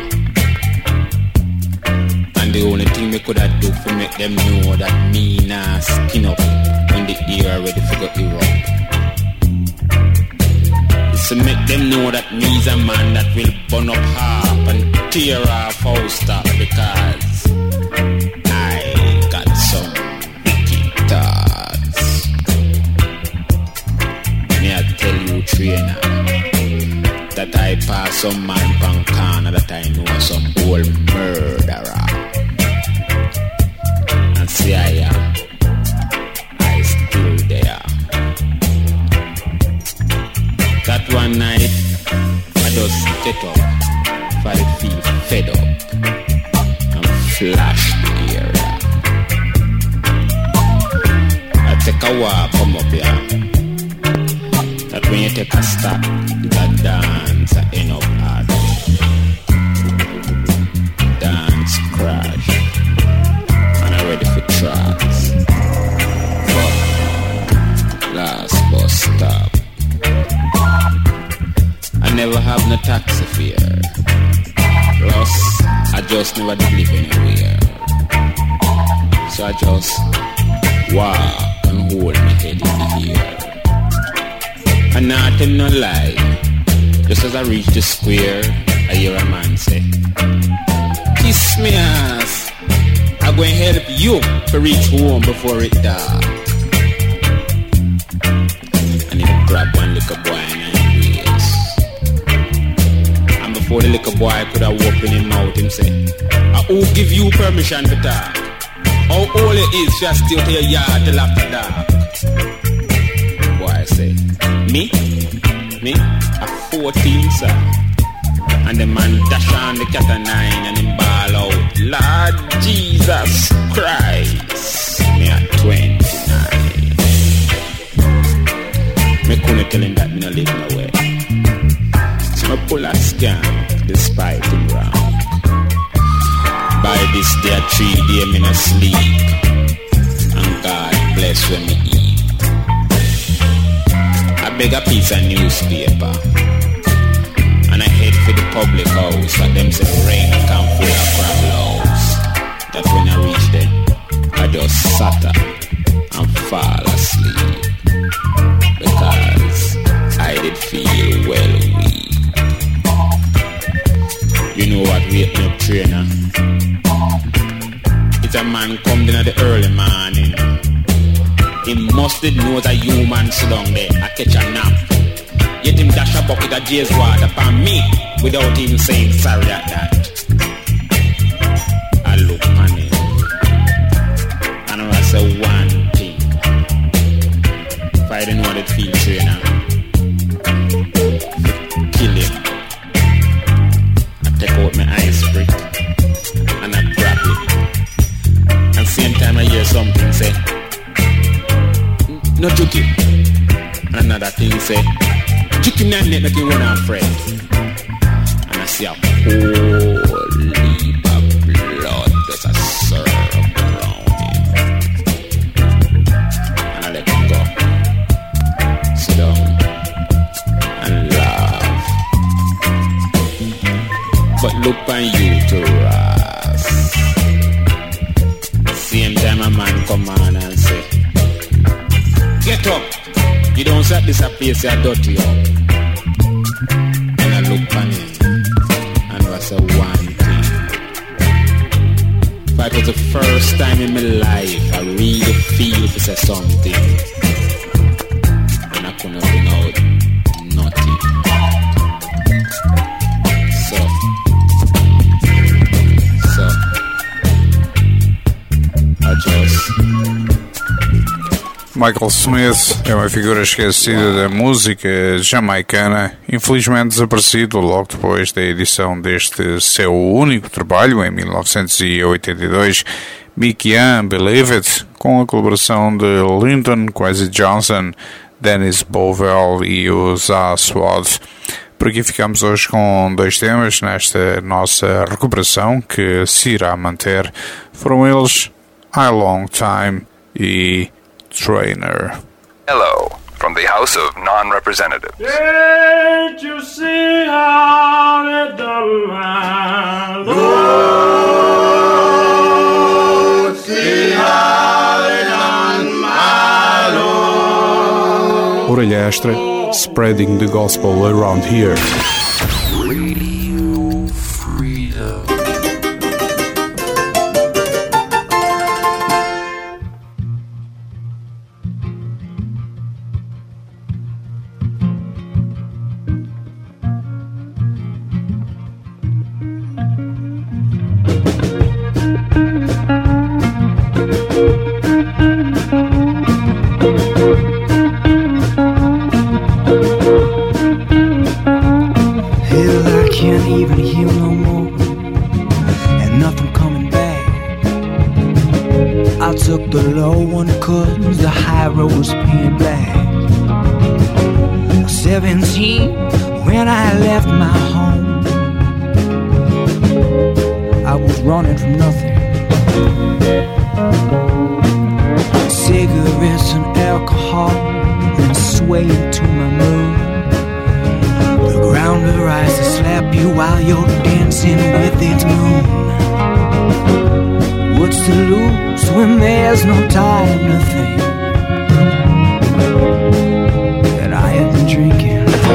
And the only thing we could have do for make them know that me nah skin up when the era ready for go erupt. Is to make them know that me's a man that will burn up half and tear off house top because I got some thoughts. Me I tell you trainer that I pass some man pan corner that I know some old murderer. And if I feel fed up and flash the area. I take a walk, come up here. That when you take a stop, that dance I end up hard. Dance crash, and I'm ready for tracks. But last bus stop, I never have no taxi fare. Plus, I just never did live anywhere. So I just walk and hold my head in the air. And not in no lie, just as I reach the square, I hear a man say, kiss me ass, I'm going to help you to reach home before it dark. And he grab one little boy in his waist. And before the little boy could have opened his mouth, him say, I who give you permission to talk? How old it is just still to your yard till after dark? Boy say, me? Me? A fourteen, sir. And the man dash on the cat a nine and him ball out, Lord Jesus Christ. Me at twenty-nine. Me couldn't tell him that me no live no way. So me pull a scam despite him wrong. By this day three day me no sleep, and God bless when me eat. I beg a piece of newspaper, and I head for the public house, and them say rain come full of crab loaves. That when I reach there, I just sat up and fall asleep, because I did feel well weak. You know what wake me up trainer? It's a man come in at the early morning. He must did know that human sit down there, I catch a nap. Yet him dash a bucket of Jay's water upon me without even saying sorry at that. I look on him, and I say one thing. If I didn't know what it feels, trainer, kill him. I take out my ice brick and I grab it. And same time I hear something say, no juki. And another thing say, juki me and let make you run and fret. And I see a whole heap of blood that's a syrup around him. And I let him go. Sit down and laugh. But look on you to Ras. Same time a man come on and say, get up! You don't set this a place you're dirty up. And I look on him, and I say one thing. If it was the first time in my life I really feel to say something, and I couldn't bring out nothing. So, so, I just... Michael Smith é uma figura esquecida da música jamaicana, infelizmente desaparecido logo depois da edição deste seu único trabalho, em mil novecentos e oitenta e dois, Mickey Young, Believe It, com a colaboração de Lyndon Kwesi Johnson, Dennis Bovell e o Zah Swad. Por aqui ficamos hoje com dois temas nesta nossa recuperação que se irá manter. Foram eles I Long Time e Trainer. Hello, from the House of Non-Representatives. Can't you see how it done my Lord? See how it done my Lord? Orelha Extra, spreading the gospel around here. Radio Freedom. Feel like you even heal no more, and nothing coming back. I took the low one cause the high road was paying black. Seventeen when I left my home, I was running from nothing. Cigarettes and alcohol and swaying to my mood. The ground will rise to slap you while you're dancing with its moon. What's to lose when there's no time to think? And I have been drinking.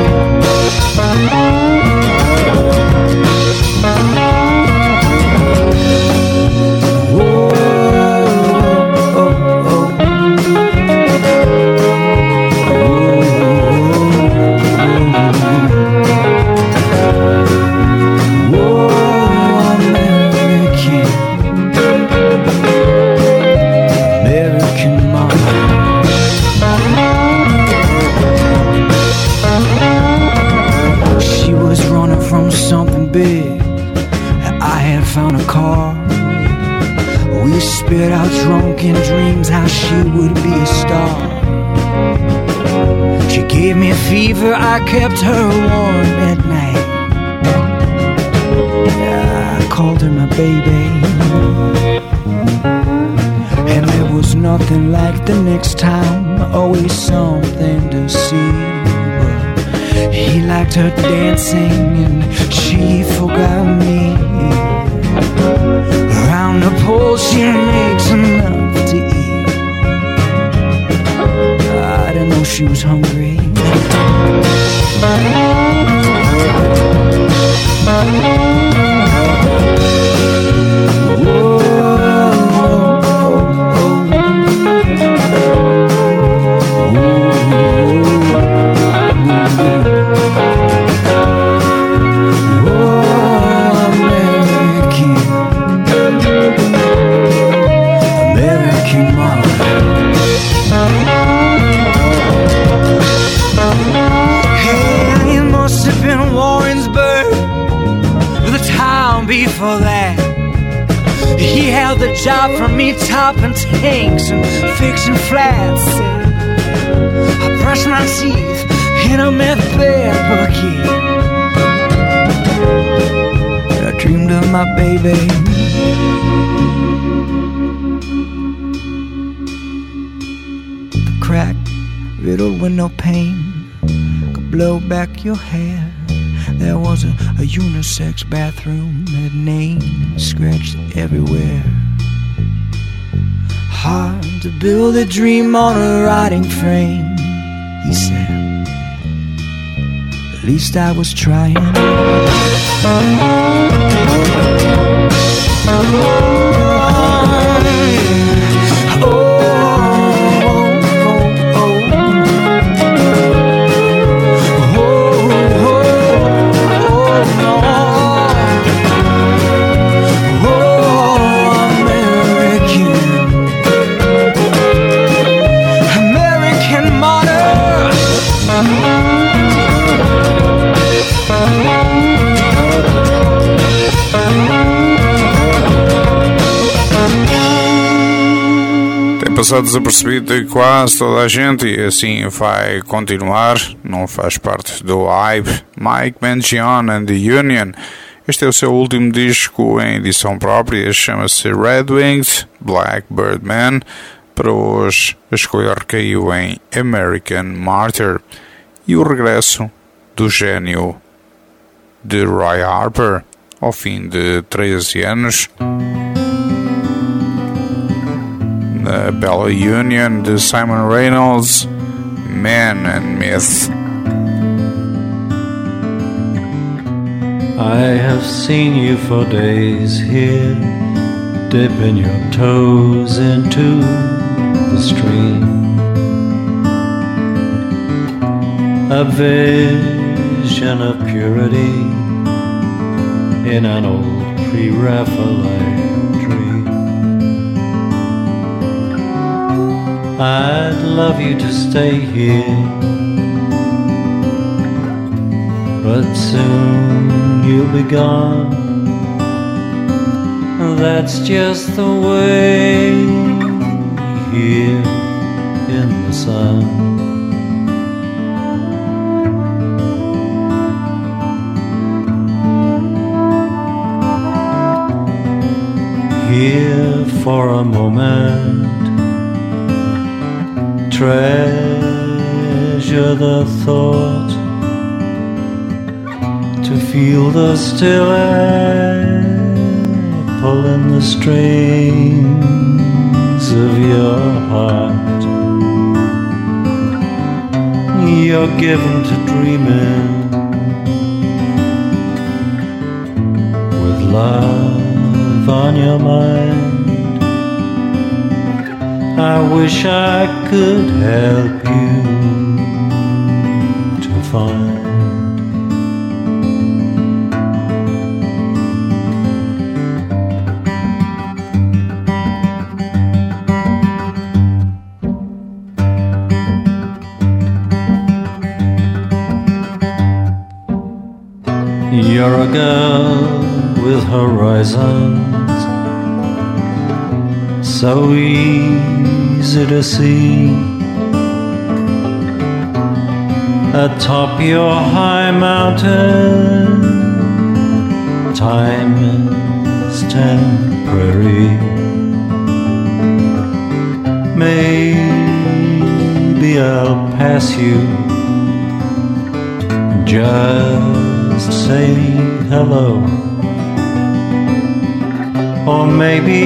Spit out drunken dreams how she would be a star. She gave me fever, I kept her warm at night. I called her my baby, and there was nothing like the next time, always something to see. But he liked her dancing and she forgot me. Around the pole she makes enough to eat. I didn't know she was hungry. Before that, he held the job for me, topping tanks and fixing flats. I brushed my teeth in a meth bed bucket. I dreamed of my baby. The crack riddled with no pain could blow back your hair. There was a, a unisex bathroom that name scratched everywhere. Hard to build a dream on a rotting frame, he said. At least I was trying. Passado desapercebido de quase toda a gente, e assim vai continuar, não faz parte do hype. Mike Mangione and the Union. Este é o seu último disco em edição própria, chama-se Red Wings Blackbird Man. Para hoje a escolha recaiu em American Martyr e o regresso do gênio de Roy Harper ao fim de treze anos. The Bella Union de Simon Reynolds, Man and Myth. I have seen you for days here, dipping your toes into the stream. A vision of purity in an old pre-Raphaelite dream. I'd love you to stay here, but soon you'll be gone. That's just the way here in the sun. Here for a moment, treasure the thought to feel the still air pulling the strings of your heart. You're given to dreaming with love on your mind. I wish I could help you to find. You're a girl with horizons, so easy to see. Atop your high mountain, time is temporary. Maybe I'll pass you, just say hello. Or maybe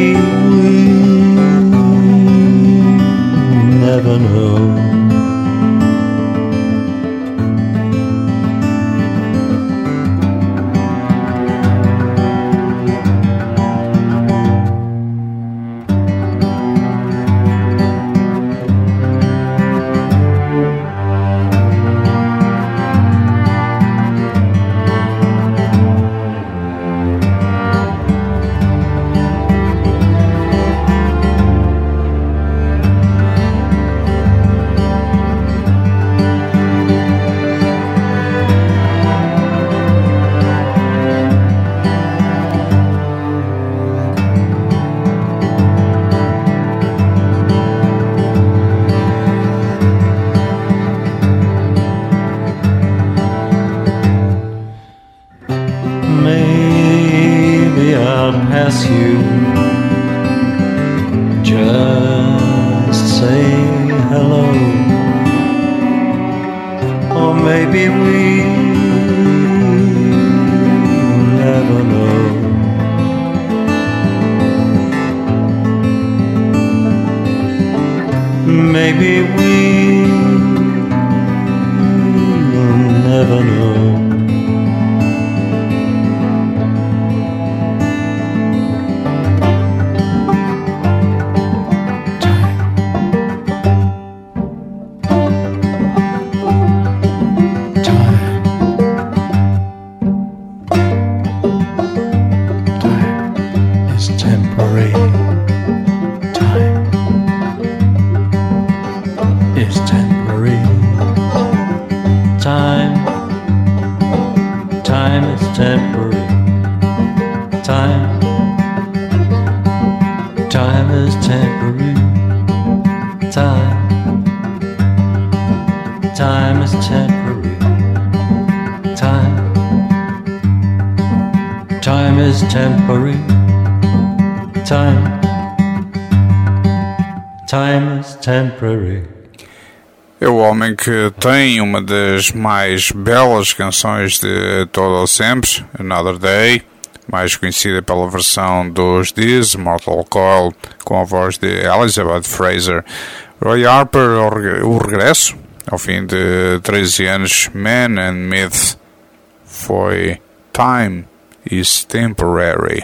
we'll never know. É o homem que tem uma das mais belas canções de todo o sempre, Another Day, mais conhecida pela versão dos Diz, Mortal Coil, com a voz de Elizabeth Fraser. Roy Harper, o regresso, ao fim de treze anos, Man and Myth, foi Time is Temporary.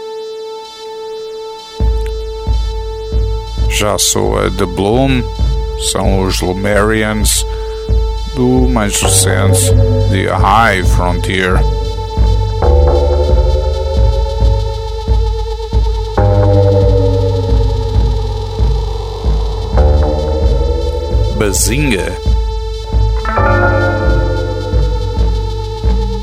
Já soa The Bloom, são os Lumerians, do mais recente The High Frontier. Bazinga.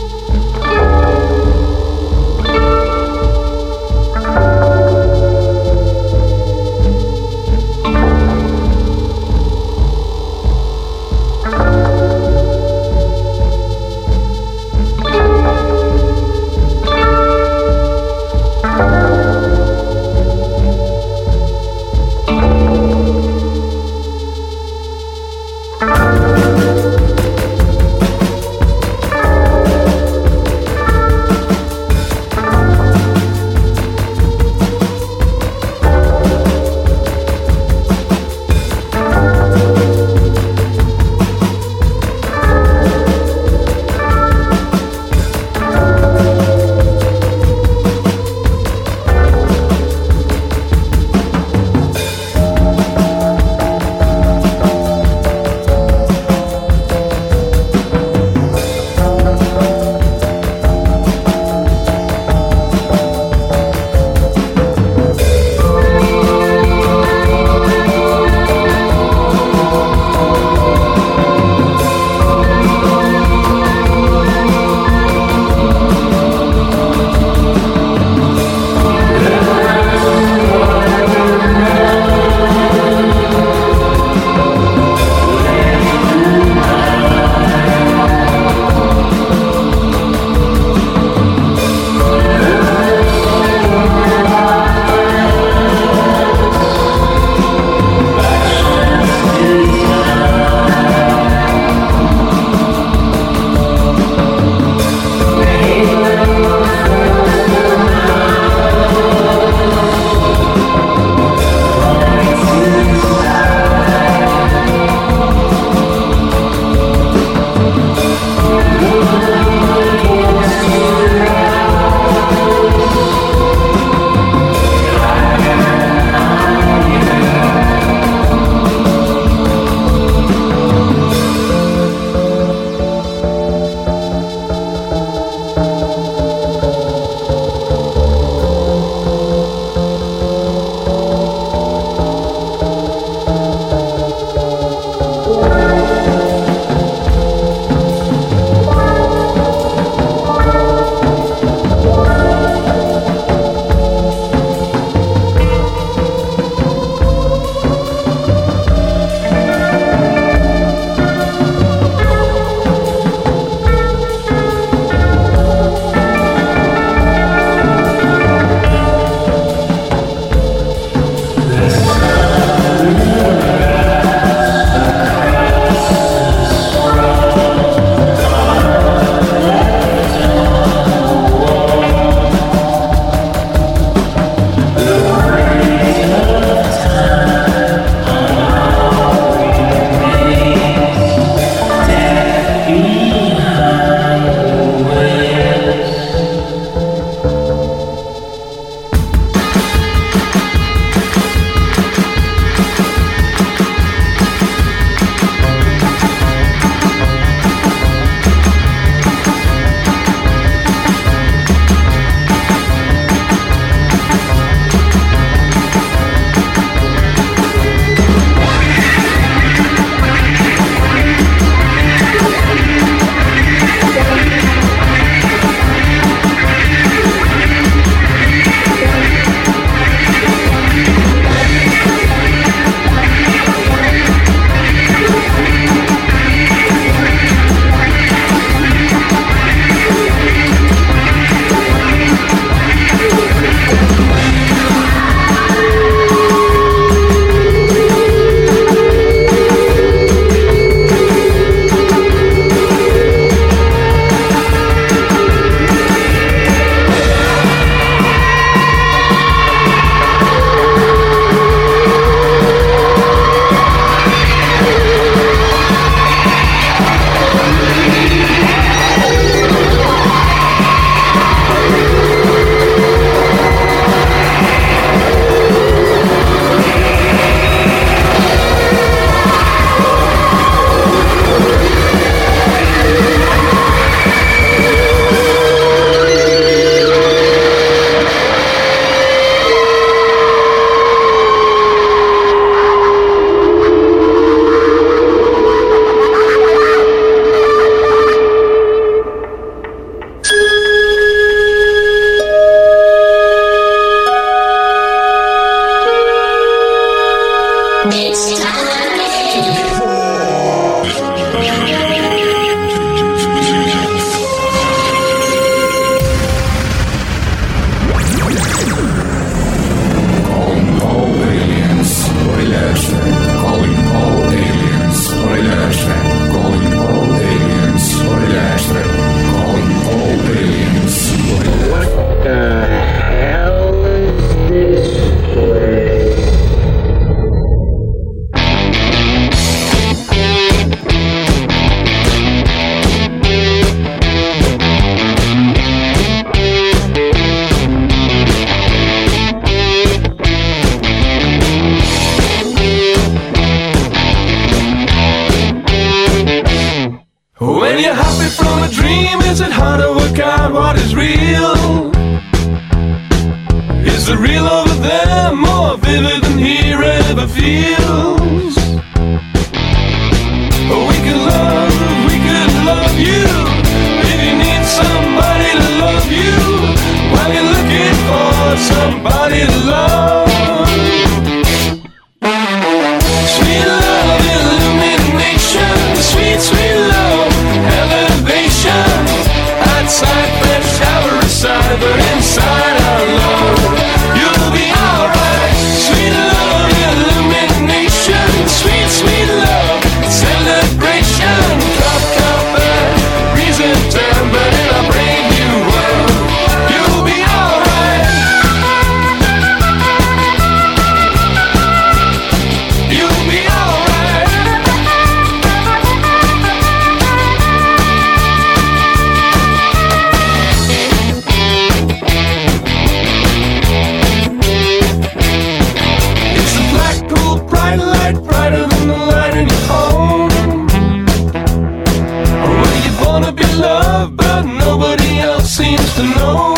feels. We could love, we could love you. If you need somebody to love you, while you're looking for somebody to love. Sweet love, illumination, sweet, sweet love, elevation. Outside, fresh shower aside, but inside our love, you'll be alright. Sweet love, illumination, sweet, sweet love, celebration. Cup, cup, reason time, but in a brand new world, you'll be alright. You'll be alright. It's a Blackpool bright light, brighter than the light in your home. Where you wanna be loved, but nobody else seems to know.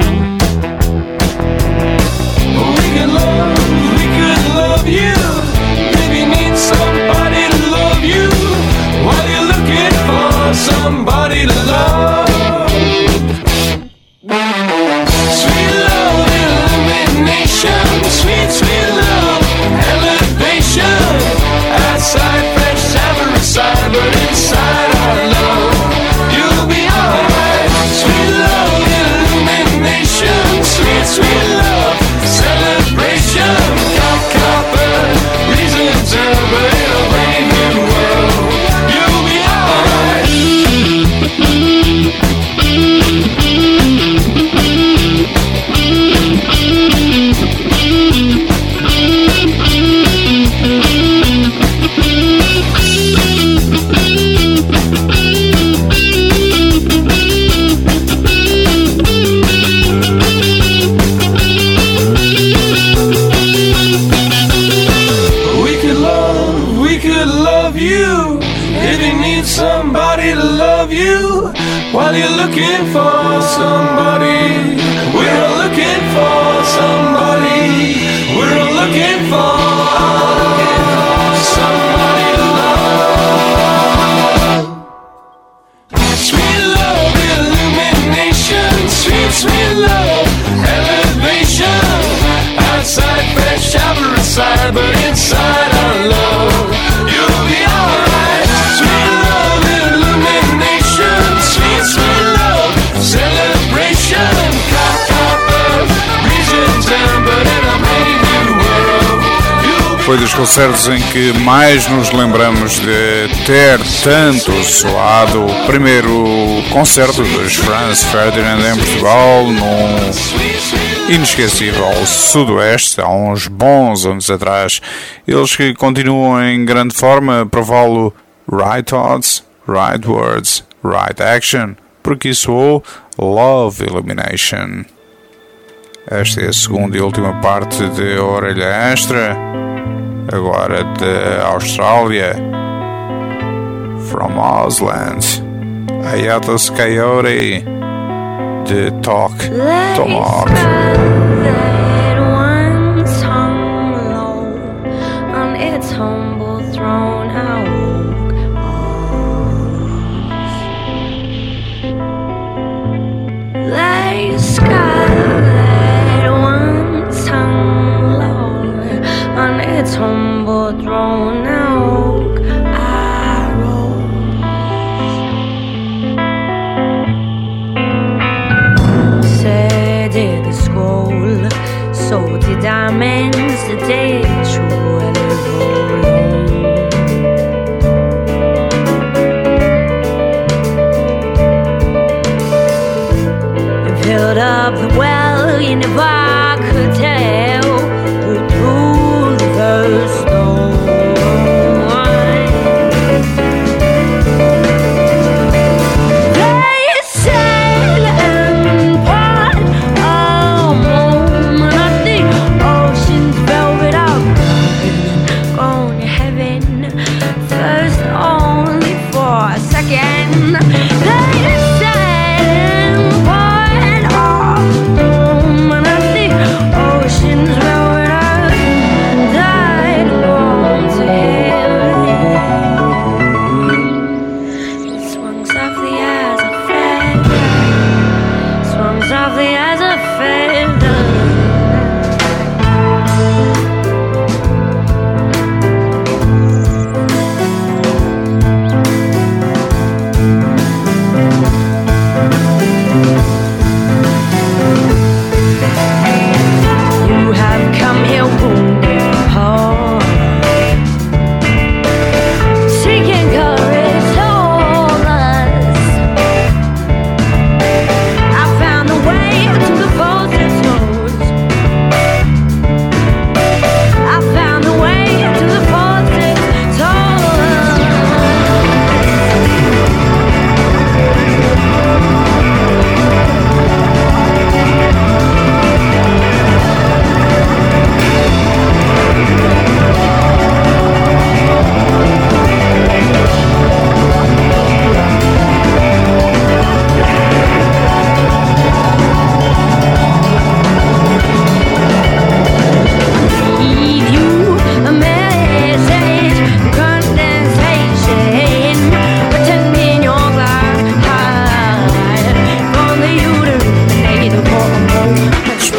We could love, we could love you. Maybe need somebody to love you, while you're looking for somebody to love. Sweet love, illumination, sweet, sweet love, elevation. Outside, fresh shower aside, but inside our love, you'll be alright. Sweet love, illumination, sweet, sweet love, celebration. Cup, copper, reason time, but in a brand new world, you'll be alright. We could love, we could love you. If you need somebody to love you, while you're looking for somebody, we're looking for somebody, we're looking for somebody to love. Sweet love, illumination, sweet, sweet love, elevation. Outside, fresh shower aside, but inside our love, you'll be alright. Sweet love, illumination, sweet, sweet love, celebration. Cop, copper, reason time, but in a brand new world, you'll be. Foi dos concertos em que mais nos lembramos de ter tanto soado. O primeiro concerto dos Franz Ferdinand em Portugal, num inesquecível Sudoeste, há uns bons anos atrás. Eles que continuam em grande forma a prová-lo. Right Thoughts, Right Words, Right Action, porque soou Love Illumination. Esta é a segunda e última parte de Orelha Extra, agora de Austrália. From Ausland, Hiatus Coyote, de Talk Talk. That once hung low on its humble throne, how oak arms. Like sky that once hung low on its humble throne, now oak arrows. Said did the scroll, so did diamonds, the day truly roll on. And filled up the well, you never could tell who threw the first stone. They said and part a moment of the ocean's velvet outline, going to heaven first only for a second. They said and part a moment of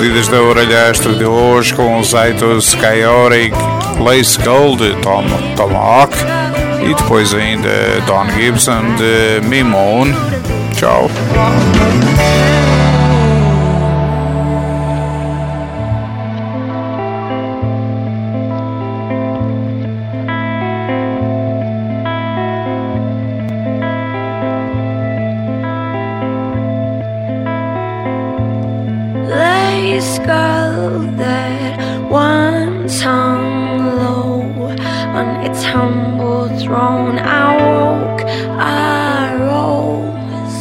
despedidas da Orelha Extra de hoje com os Aitos Chaotic, Place Gold, Tom, Tomahawk e depois ainda Don Gibson de Me Moan. Tchau. Lace girl that once hung low on its humble throne, I woke, I rose.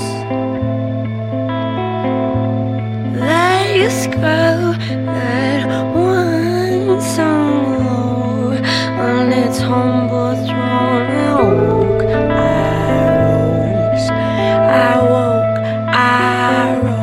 Lace girl that once hung low on its humble throne, I woke, I rose. I woke, I rose.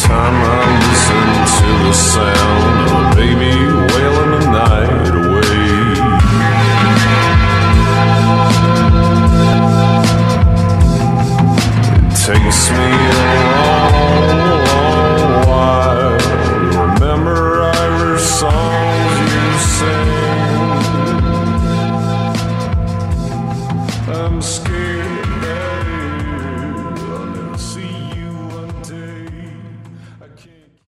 time I listen to the sound of a baby wailing the night away. It takes me a